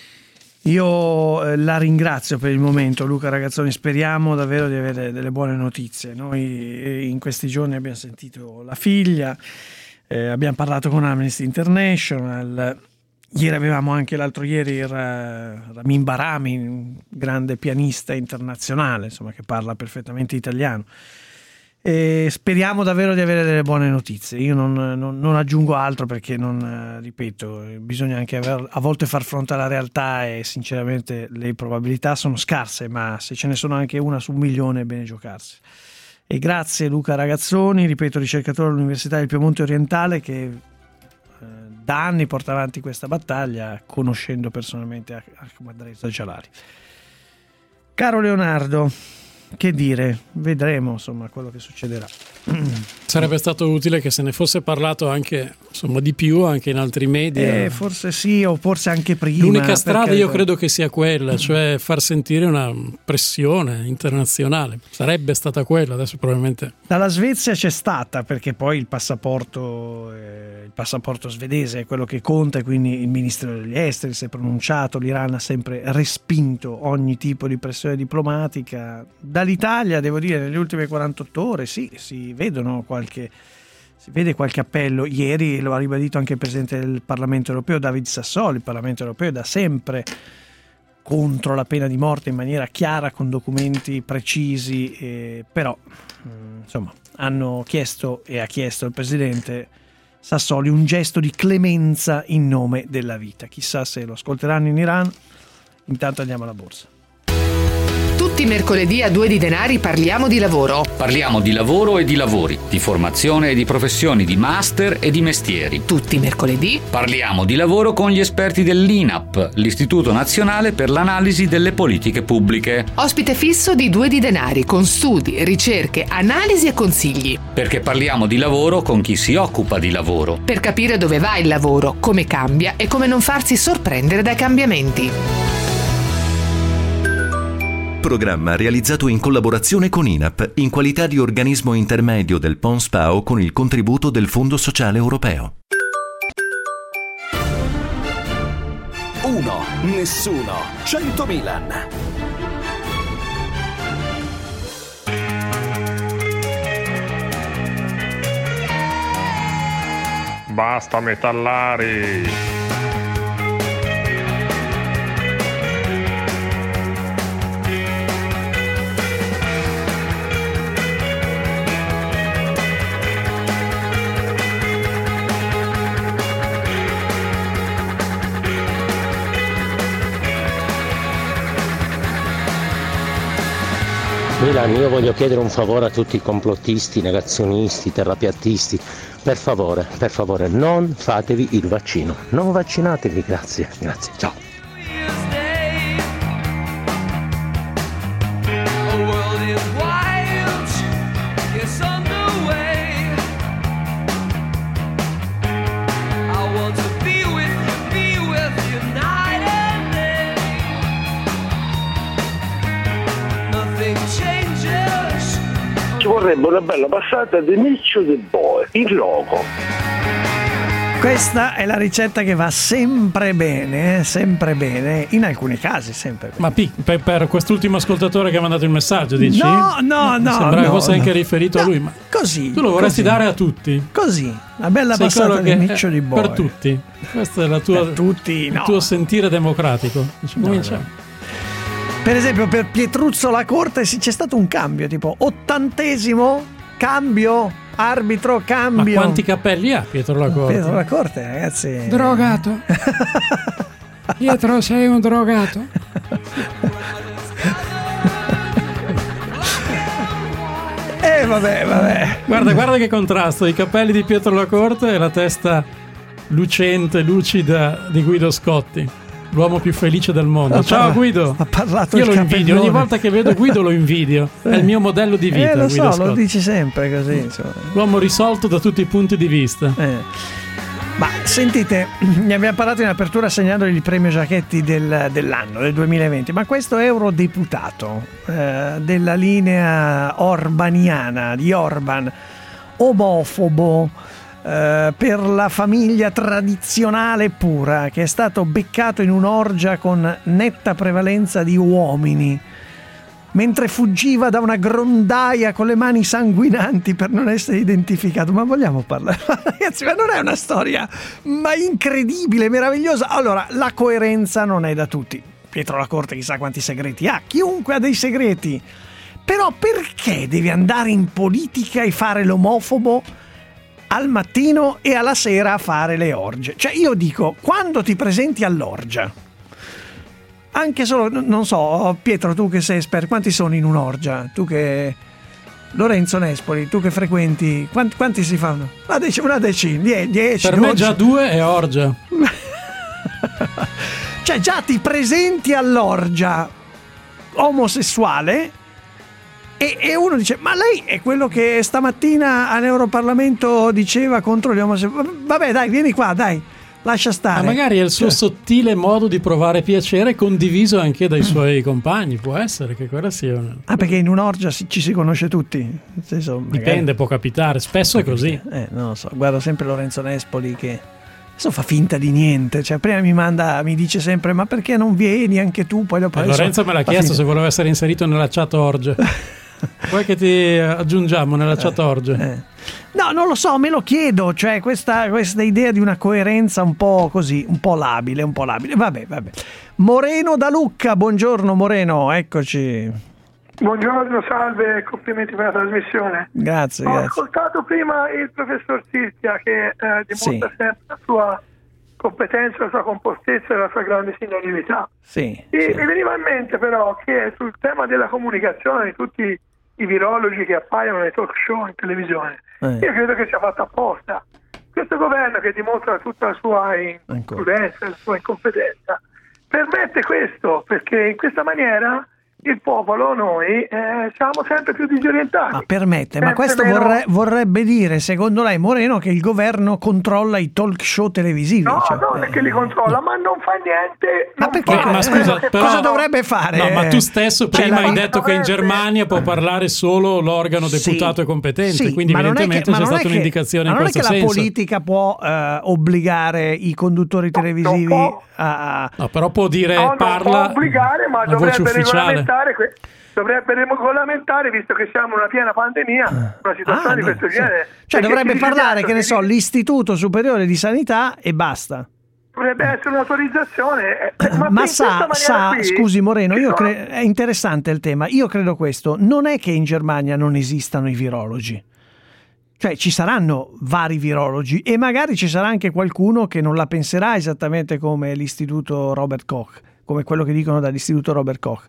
Io eh, la ringrazio per il momento, Luca Ragazzoni, speriamo davvero di avere delle buone notizie. Noi eh, in questi giorni abbiamo sentito la figlia, eh, abbiamo parlato con Amnesty International, ieri avevamo anche l'altro ieri Ramin Barami, un grande pianista internazionale, insomma, che parla perfettamente italiano. E speriamo davvero di avere delle buone notizie. Io non, non, non aggiungo altro perché non, ripeto, bisogna anche aver, a volte far fronte alla realtà e sinceramente le probabilità sono scarse, ma se ce ne sono anche una su un milione è bene giocarsi. E grazie Luca Ragazzoni, ripeto, ricercatore all'Università del Piemonte Orientale, che eh, da anni porta avanti questa battaglia, conoscendo personalmente Ahmadreza Djalali. Caro Leonardo, che dire, vedremo insomma quello che succederà. Sarebbe stato utile che se ne fosse parlato anche insomma di più anche in altri media. Eh, forse sì, o forse anche prima. L'unica strada perché... io credo che sia quella, cioè far sentire una pressione internazionale. Sarebbe stata quella, adesso probabilmente. Dalla Svezia c'è stata, perché poi il passaporto eh, il passaporto svedese è quello che conta e quindi il Ministro degli Esteri si è pronunciato, l'Iran ha sempre respinto ogni tipo di pressione diplomatica. Dall'Italia, devo dire, nelle ultime quarantotto ore sì, si vedono qualche si vede qualche appello. Ieri lo ha ribadito anche il Presidente del Parlamento Europeo, David Sassoli. Il Parlamento Europeo è da sempre contro la pena di morte in maniera chiara, con documenti precisi, eh, però insomma hanno chiesto e ha chiesto il Presidente Sassoli un gesto di clemenza in nome della vita. Chissà se lo ascolteranno in Iran. Intanto andiamo alla borsa. Tutti i mercoledì a Due di Denari parliamo di lavoro. Parliamo di lavoro e di lavori, di formazione e di professioni, di master e di mestieri. Tutti i mercoledì parliamo di lavoro con gli esperti dell'I N A P, l'Istituto Nazionale per l'Analisi delle Politiche Pubbliche. Ospite fisso di Due di Denari, con studi, ricerche, analisi e consigli. Perché parliamo di lavoro con chi si occupa di lavoro. Per capire dove va il lavoro, come cambia e come non farsi sorprendere dai cambiamenti. Programma realizzato in collaborazione con I N A P in qualità di organismo intermedio del P O N S P A O con il contributo del Fondo Sociale Europeo. Uno, nessuno, cento Milan. basta metallari. Milan, io voglio chiedere un favore a tutti i complottisti, negazionisti, terrapiattisti. Per favore, per favore, non fatevi il vaccino. Non vaccinatevi, grazie, grazie, ciao. Ci vorrebbe una bella passata di Miccio del Boe, il logo. Questa è la ricetta che va sempre bene, sempre bene, in alcuni casi sempre bene. Ma P, per, per quest'ultimo ascoltatore che ha mandato il messaggio, dici? No, no, no. Sembra no, che fosse no. anche riferito no, a lui, ma così. Tu lo vorresti così. dare a tutti? Così, una bella Sei passata di Miccio di Boe. Per tutti. Questo è la tua, per tutti, il no. tuo sentire democratico. No, Cominciamo. no. Per esempio per Pietruzzo La Corte sì, c'è stato un cambio, tipo ottantesimo cambio, arbitro cambio. Ma quanti cappelli ha Pietro La Corte? Pietro La Corte, ragazzi. Drogato. Pietro, sei un drogato. Eh vabbè, vabbè. Guarda, guarda che contrasto, i capelli di Pietro La Corte e la testa lucente, lucida di Guido Scotti. L'uomo più felice del mondo. Ha Ciao parla- Guido. ha parlato Io il lo invidio, capellone. ogni volta che vedo Guido lo invidio. È il mio modello di vita. Eh lo Guido so, lo Scotti. dici sempre così, insomma. L'uomo risolto da tutti i punti di vista. Eh. Ma sentite, ne abbiamo parlato in apertura assegnandogli il premio Giachetti del, dell'anno, del duemilaventi, ma questo eurodeputato eh, della linea orbaniana, di Orban, omofobo, eh, per la famiglia tradizionale pura, che è stato beccato in un'orgia con netta prevalenza di uomini, mentre fuggiva da una grondaia con le mani sanguinanti per non essere identificato. Ma vogliamo parlare? Ragazzi, ma non è una storia ma incredibile, meravigliosa? Allora, la coerenza non è da tutti. Pietro La Corte chissà quanti segreti ha, chiunque ha dei segreti. Però perché devi andare in politica e fare l'omofobo al mattino e alla sera a fare le orge? Cioè io dico, quando ti presenti all'orgia, anche solo, non so, Pietro, tu che sei esperto, quanti sono in un'orgia? Tu che... Lorenzo Nespoli, tu che frequenti, quanti, quanti si fanno? Una decina, una decina, die, dieci, Per dodici. me già due è orgia. Cioè già ti presenti all'orgia omosessuale e, e uno dice, ma lei è quello che stamattina all'Europarlamento diceva contro gli omosessuali. Vabbè dai, vieni qua, dai. Lascia stare. Ma magari è il suo Cioè. sottile modo di provare piacere, condiviso anche dai suoi compagni. Può essere che quella sia una... Ah, perché in un'orgia si- ci si conosce tutti. Nel senso, magari- Dipende, può capitare. Spesso è così. Eh, non lo so. Guardo sempre Lorenzo Nespoli che adesso fa finta di niente. Cioè, prima mi manda, mi dice sempre, ma perché non vieni anche tu? Poi dopo Eh, adesso Lorenzo me l'ha fa chiesto finta. se voleva essere inserito nella chat orge. Vuoi che ti aggiungiamo nella chat orge? Eh. No, non lo so, me lo chiedo, cioè questa, questa idea di una coerenza un po' così, un po' labile, un po' labile. Vabbè, vabbè. Moreno da Lucca, buongiorno Moreno, eccoci. Buongiorno, salve, complimenti per la trasmissione. Grazie, Ho grazie. ascoltato prima il professor Silvia che eh, dimostra Sì. sempre la sua competenza, la sua compostezza e la sua grande signorilità. Sì, E sì. mi veniva in mente però che sul tema della comunicazione di tutti i virologi che appaiono nei talk show in televisione, Eh. io credo che sia fatto apposta. Questo governo, che dimostra tutta la sua imprudenza, la sua incompetenza, permette questo, perché in questa maniera il popolo, noi, eh, siamo sempre più disorientati. Ma permette, ma Sempre questo meno- vorre- vorrebbe dire, secondo lei Moreno, che il governo controlla i talk show televisivi? No, Cioè, non è che li controlla, ma non fa niente. Ma non perché? fa Ma quello scusa, che però- fa. cosa dovrebbe fare? No, ma tu stesso Cioè, prima la- hai detto che in dovrebbe- Germania può parlare solo l'organo deputato Sì, e competente, sì, quindi ma non è evidentemente che- ma c'è non è stata che- un'indicazione ma in non è questo che la senso. politica può eh, obbligare i conduttori televisivi può. a... No, però può dire No, non parla può obbligare, ma la voce dovrebbe ufficiale. regolamentare que- dovrebbe regolamentare, visto che siamo in una piena pandemia, una situazione Ah, di no, questo sì. genere. Cioè Perché dovrebbe si dice parlare, tanto, che ne si so, dice- l'Istituto Superiore di Sanità e basta. Dovrebbe essere un'autorizzazione. eh, Ma, Ma in sa, questa sa maniera qui, scusi Moreno, ci io sono- cre- è interessante il tema. Io credo questo, non è che in Germania non esistano i virologi. Cioè ci saranno vari virologi e magari ci sarà anche qualcuno che non la penserà esattamente come l'Istituto Robert Koch, come quello che dicono dall'Istituto Robert Koch.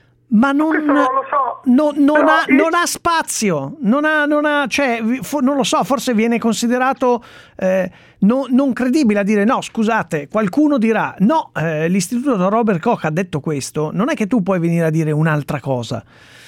Ma non, Questo non lo so. no- non, Però ha, io- non ha spazio, non ha, non ha, cioè, vi- fo- non lo so, forse viene considerato eh, no- non credibile a dire no, scusate, qualcuno dirà no, eh, l'Istituto Robert Koch ha detto questo, non è che tu puoi venire a dire un'altra cosa.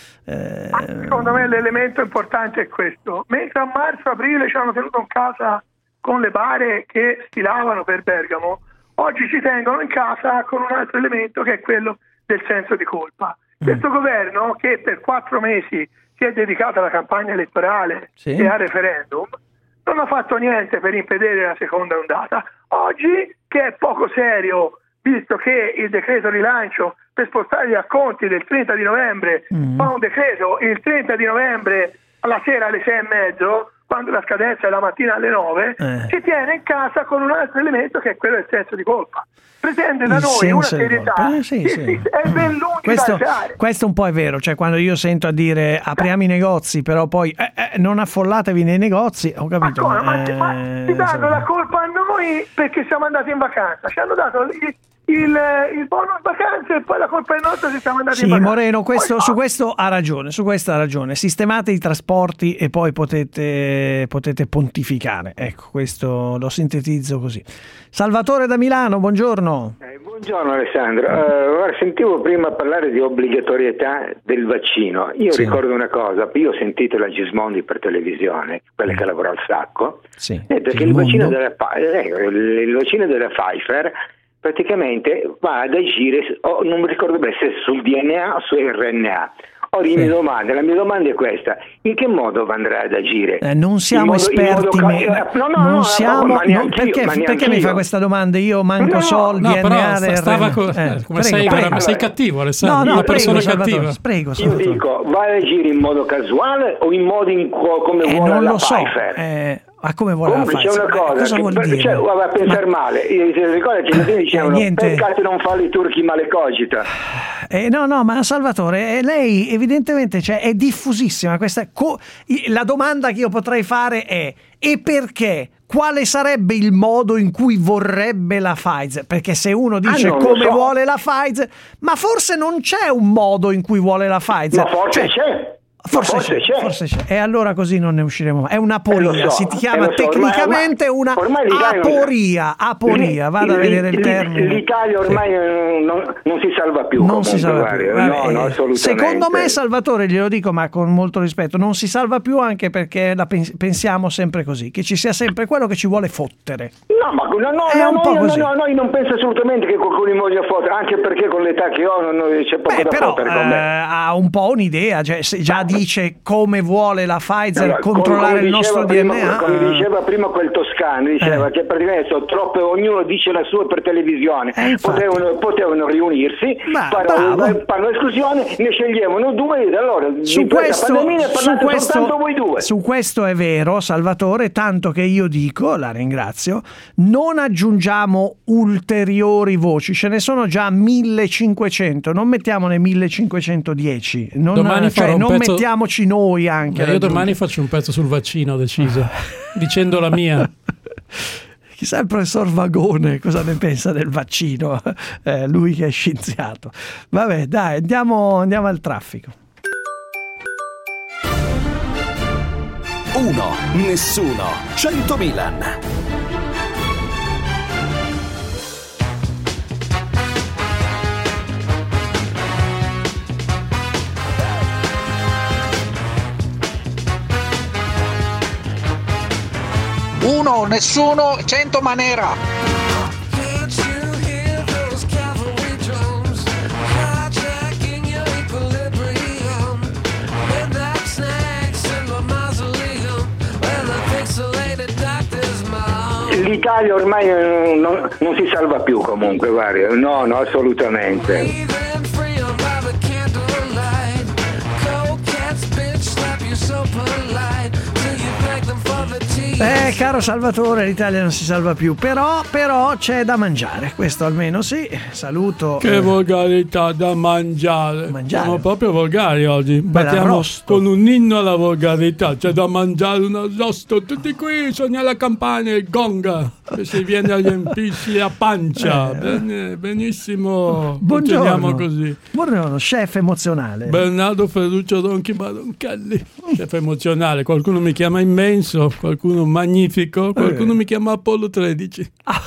Eh, Secondo me l'elemento importante è questo. Mentre a marzo-aprile ci hanno tenuto in casa con le bare che stilavano per Bergamo, oggi ci tengono in casa con un altro elemento che è quello del senso di colpa. Questo governo, che per quattro mesi si è dedicato alla campagna elettorale Sì. e al referendum, non ha fatto niente per impedire la seconda ondata. Oggi, che è poco serio, visto che il decreto rilancio per spostare gli acconti del trenta di novembre Mm. fa un decreto il trenta di novembre alla sera alle sei e mezzo, quando la scadenza è la mattina alle nove, Eh. ci tiene in casa con un altro elemento che è quello del senso di colpa. Pretende da Il noi una senso di serietà colpa. Eh, sì, che sì. si- è ben lungi Questo, da fare. questo un po' è vero, cioè quando io sento a dire apriamo i negozi, però poi eh, eh, non affollatevi nei negozi, ho capito. Ma, ma, ma- ma eh, ci danno insomma. la colpa a noi perché siamo andati in vacanza, ci hanno dato il, il, il bonus vacanze e poi la colpa è nostra se siamo andati Sì, in vacanza. Moreno, questo- Poi su no. questo ha ragione, su questo ha ragione. Sistemate i trasporti e poi potete, potete pontificare. Ecco, questo lo sintetizzo così. Salvatore da Milano, buongiorno. Eh, buongiorno Alessandro, Eh, ora sentivo prima parlare di obbligatorietà del vaccino. Io Sì. ricordo una cosa, io ho sentito la Gismondi per televisione, quella che lavora al sacco, Sì. ha detto che Il il vaccino, mondo. della, Pfi- eh, il il vaccino della Pfizer praticamente va ad agire, oh, non mi ricordo bene se sul D N A o su R N A. Ora Sì. mi domanda, la mia domanda è questa: in che modo andrà ad agire? Eh, non siamo In modo- in esperti, modo me- ca- no, no, non no, siamo, ma no, neanch'io, perché, ma perché mi neanch'io. fa questa domanda? Io manco No, no, so il No, D N A, però sta- R N A. stava co- Eh, come prego, sei, prego. vera- sei cattivo Alessandro, No, no, una prego, persona Salvatore, cattiva. prego, Io Salvatore. dico, va ad agire in modo casuale o in modo in co- come Eh, vuole non la lo so, Pfizer? eh, ma come vuole Comunque la c'è Pfizer? una Eh, cosa, cosa che vuol per- dire? cioè, va a pensare Ma- male. Io, se ricordi che i cittadini dicevano, niente. peccato non farli i turchi male cogita. Eh, no, no, ma Salvatore, eh, lei evidentemente cioè, è diffusissima. Questa, co- i- la domanda che io potrei fare è: e perché? Quale sarebbe il modo in cui vorrebbe la Pfizer? Perché se uno dice Ah, non lo come so. vuole la Pfizer, ma forse non c'è un modo in cui vuole la Pfizer. Ma forse Cioè, c'è. Forse, Ma forse c'è, c'è. forse c'è. E allora così non ne usciremo mai. È Eh, un'aporia, lo so, si chiama eh, lo so, ormai- tecnicamente ormai- una ormai l'Italia- aporia. Aporia, vada a L'I- vedere il l'I- termine. L'Italia ormai eh, non, non si salva più. Non comunque, si salva guarda. più. No, Vabbè, no, assolutamente. secondo me, Salvatore, glielo dico ma con molto rispetto, non si salva più anche perché la pens- pensiamo sempre così, che ci sia sempre quello che ci vuole fottere. No, ma no, no, È no, un no, po' no, così. no, no, io non penso assolutamente che qualcuno mi voglia fottere, anche perché con l'età che ho non, non c'è poco Beh, da però fottere eh, con me. ha un po' un'idea, cioè, se già dice come vuole la Pfizer Allora, controllare come il nostro diceva prima, D N A. come diceva prima quel toscano, diceva Eh. che praticamente sono troppe, ognuno dice la sua per televisione, Eh, infatti. potevano, potevano riunirsi, Ma, parlano, bravo. parlano esclusione, ne sceglievano due ed allora Su di questa questo, pandemia su, parlate questo, soltanto voi due. su questo è vero, Salvatore, tanto che io dico, la ringrazio, non aggiungiamo ulteriori voci, ce ne sono già millecinquecento, non mettiamone millecinquecentodieci, non, Domani cioè, farò un non pezzo- mettiamoci noi anche. Eh, ad io domani aggiungere. faccio un pezzo sul vaccino, ho deciso, dicendo la mia. Chissà il professor Vagone cosa ne pensa del vaccino, eh, lui che è scienziato. Vabbè, dai, andiamo, andiamo al traffico. Uno, nessuno, cento Milan. Uno, nessuno, cento Manera. L'Italia ormai eh, non, non si salva più comunque, guarda. No, no, assolutamente. Eh, caro Salvatore, l'Italia non si salva più, però, però c'è da mangiare, questo almeno sì. Saluto. Che eh. volgarità da mangiare. mangiare. Siamo proprio volgari oggi. Battiamo con un inno alla volgarità. C'è da mangiare un arrosto. Tutti qui, suona la campana e il gong. Che si viene a riempirsi la pancia. Eh. Bene, benissimo. Buongiorno. Così. Buongiorno, chef emozionale. Bernardo Ferruccio Ronchi Baronchelli. Chef emozionale. Qualcuno mi chiama immenso, qualcuno magnifico, qualcuno eh. mi chiama Apollo tredici.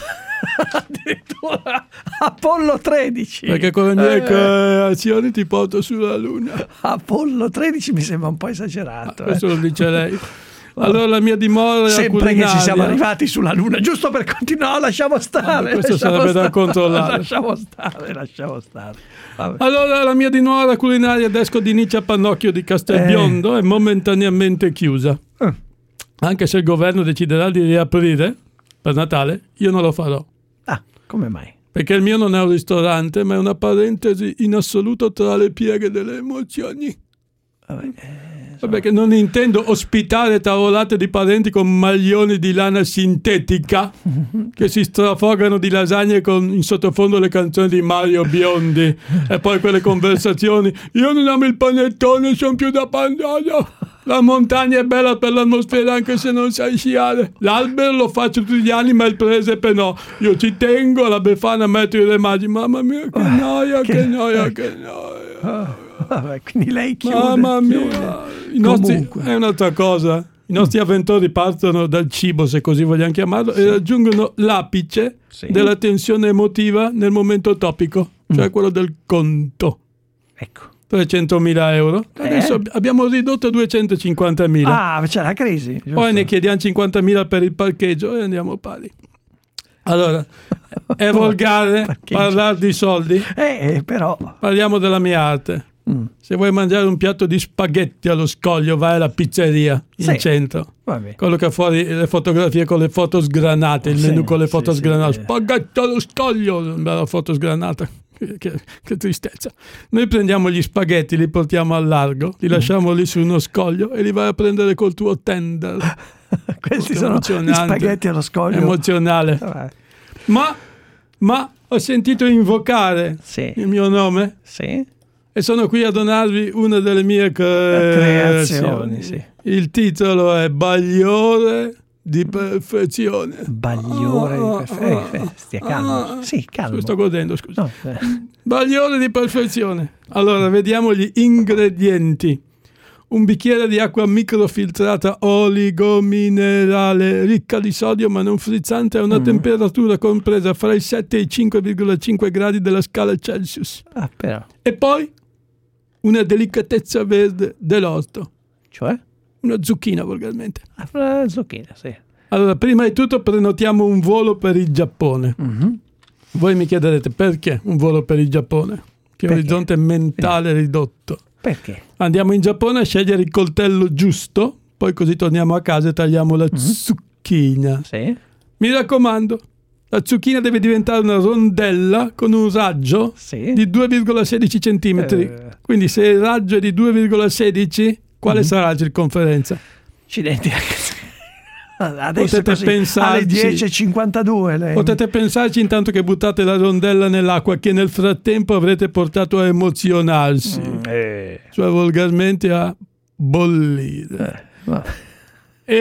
Addirittura Apollo tredici, perché con le mie eh. creazioni ti porto sulla luna. Apollo tredici mi sembra un po' esagerato. Ah, questo eh. lo dice lei. Allora la mia dimora sempre culinaria. Che ci siamo arrivati sulla luna, giusto per continuare. No, lasciamo stare. Ah, questo lasciamo sarebbe stare. da controllare. Lasciamo stare, lasciamo stare. Vabbè. Allora la mia dimora culinaria Desco di Niccia Pannocchio di Castelbiondo eh. è momentaneamente chiusa. Eh. Anche se il governo deciderà di riaprire per Natale, io non lo farò. Ah, come mai? Perché il mio non è un ristorante, ma è una parentesi in assoluto tra le pieghe delle emozioni. Vabbè, eh, Vabbè, che non intendo ospitare tavolate di parenti con maglioni di lana sintetica che si strafogano di lasagne con in sottofondo le canzoni di Mario Biondi e poi quelle conversazioni: io non amo il panettone, sono più da pandano. La montagna è bella per l'atmosfera anche se non sai sciare. L'albero lo faccio tutti gli anni, ma il presepe no. Io ci tengo alla Befana a mettere le mani. Mamma mia, che noia, che, che noia, che noia. Vabbè, quindi lei chiude. Mamma mia. Chiude. I nostri, è un'altra cosa. I nostri avventori partono dal cibo, se così vogliamo chiamarlo, sì. e raggiungono l'apice sì. della tensione emotiva nel momento topico, cioè mm. quello del conto. Ecco. trecentomila euro. Adesso eh? abbiamo ridotto a duecentocinquantamila. Ah, c'è la crisi. Giusto. Poi ne chiediamo cinquantamila per il parcheggio e andiamo pari. Allora, è volgare parlare di soldi? Eh, però. Parliamo della mia arte. Mm. Se vuoi mangiare un piatto di spaghetti allo scoglio, vai alla pizzeria in sì. centro. Vabbè. Quello che ha fuori le fotografie con le foto sgranate, il sì, menù con le foto sì, sgranate. Sì. Spaghetti allo scoglio, una bella foto sgranata. Che, che, che tristezza. Noi prendiamo gli spaghetti, li portiamo al largo, li lasciamo lì su uno scoglio e li vai a prendere col tuo tender. Questi sono gli spaghetti allo scoglio. Emozionale. Vabbè. Ma, ma ho sentito invocare sì. il mio nome sì. e sono qui a donarvi una delle mie cre- creazioni. Sì. Il titolo è Bagliore di perfezione. Bagliore ah, di perfezione. Eh, stia calmo. Ah, sì, calmo. Sto godendo, scusa. No, eh. Bagliore di perfezione. Allora, vediamo gli ingredienti. Un bicchiere di acqua microfiltrata oligominerale ricca di sodio ma non frizzante a una mm. temperatura compresa fra i sette e i cinque virgola cinque gradi della scala Celsius. Ah, però. E poi una delicatezza verde dell'orto. Cioè? Una zucchina, volgarmente. Ah, una zucchina, sì. Allora, prima di tutto prenotiamo un volo per il Giappone. Mm-hmm. Voi mi chiederete perché un volo per il Giappone? Che perché? Orizzonte mentale sì. ridotto. Perché? Andiamo in Giappone a scegliere il coltello giusto, poi così torniamo a casa e tagliamo la mm-hmm. zucchina. Sì. Mi raccomando, la zucchina deve diventare una rondella con un raggio sì. di due virgola sedici centimetri. Eh. Quindi se il raggio è di due virgola sedici, quale mm-hmm. sarà la circonferenza? Accidenti. Adesso potete pensarci, alle dieci e cinquantadue lei. Potete pensarci intanto che buttate la rondella nell'acqua, che nel frattempo avrete portato a emozionarsi, mm, eh. cioè volgarmente a bollire. Eh, e,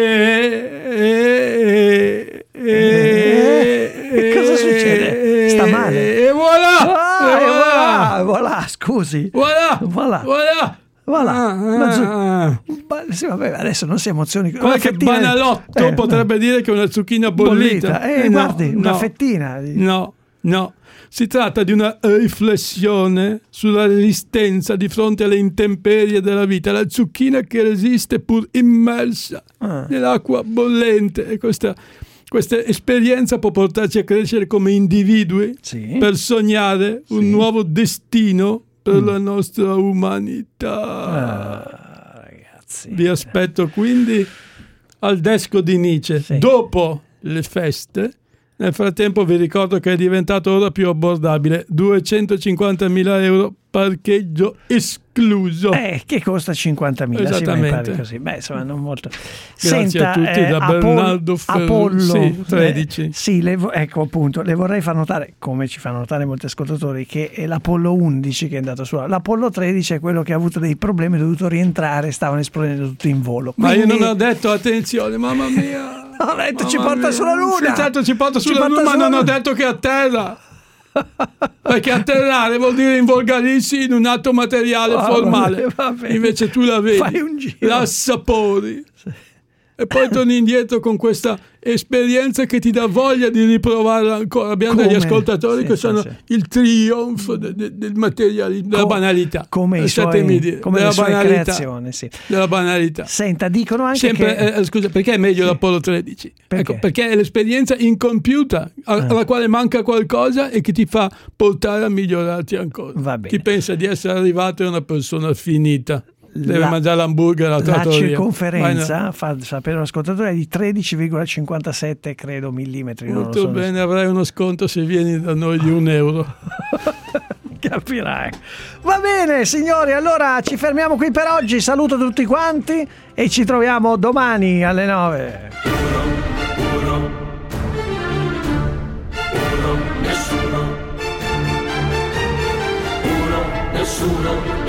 e, e, e, e cosa succede? Sta male. E voilà! Ah, e voilà, voilà, scusi. Voilà! Voilà! Voilà! Voilà. Ah, ah. Sì, vabbè, adesso non si emozioni. Qualche banalotto eh, potrebbe no. dire che è una zucchina bollita. bollita. Eh, eh, guardi, no, una no. fettina. No, no. Si tratta di una riflessione sulla resistenza di fronte alle intemperie della vita. La zucchina che resiste pur immersa ah. nell'acqua bollente. E questa, questa esperienza può portarci a crescere come individui sì. per sognare sì. un nuovo destino per mm. la nostra umanità. Ah, ragazzi. Vi aspetto quindi al Desco di Nice sì. dopo le feste. Nel frattempo vi ricordo che è diventato ora più abbordabile: duecentocinquantamila euro, parcheggio esclusivo. incluso. Eh, che costa cinquantamila. Esattamente. Sì, mi pare così. Beh, insomma, non molto. Grazie Senta, a tutti, eh, da Bernardo Apollo, Fer- Apollo sì, tredici. Eh, sì, le vo- ecco appunto, le vorrei far notare, come ci fanno notare molti ascoltatori, che è l'Apollo undici che è andato su. L'Apollo tredici è quello che ha avuto dei problemi, è dovuto rientrare, stavano esplodendo tutti in volo. Ma Quindi... io non ho detto attenzione, mamma mia. Ho detto mamma ci porta mia. sulla Luna. Sì, certo, ci porta sulla Ci Luna, porta ma sulla non ho Luna. detto che atterra. Perché atterrare vuol dire involgarirsi in un atto materiale Oh, formale. vabbè, vabbè. Invece tu la vedi, Fai un giro. la assapori. E poi torni indietro con questa esperienza che ti dà voglia di riprovarla ancora. Abbiamo Come? degli ascoltatori Sì, che sì, sono sì. il trionfo de- de- del materialismo, della Co- banalità. come i Lasciatemi suoi- dire, come della le sue banalità, creazioni, sì. della banalità. Senta, dicono anche Sempre, che... eh, scusa, perché è meglio l'Apollo tredici? Perché? Ecco, perché è l'esperienza incompiuta a- Ah. alla quale manca qualcosa e che ti fa portare a migliorarti ancora. Va bene. Chi pensa di essere arrivato è una persona finita. Deve La- mangiare l'hamburger alla La trattoria. circonferenza, Vai, no. fa sapere l'ascoltatore, è di tredici virgola cinquantasette credo millimetri. non lo Molto so. bene, avrai uno sconto se vieni da noi di un euro. Capirai. Va bene signori, allora ci fermiamo qui per oggi, saluto tutti quanti e ci troviamo domani alle nove. Nessuno, nessuno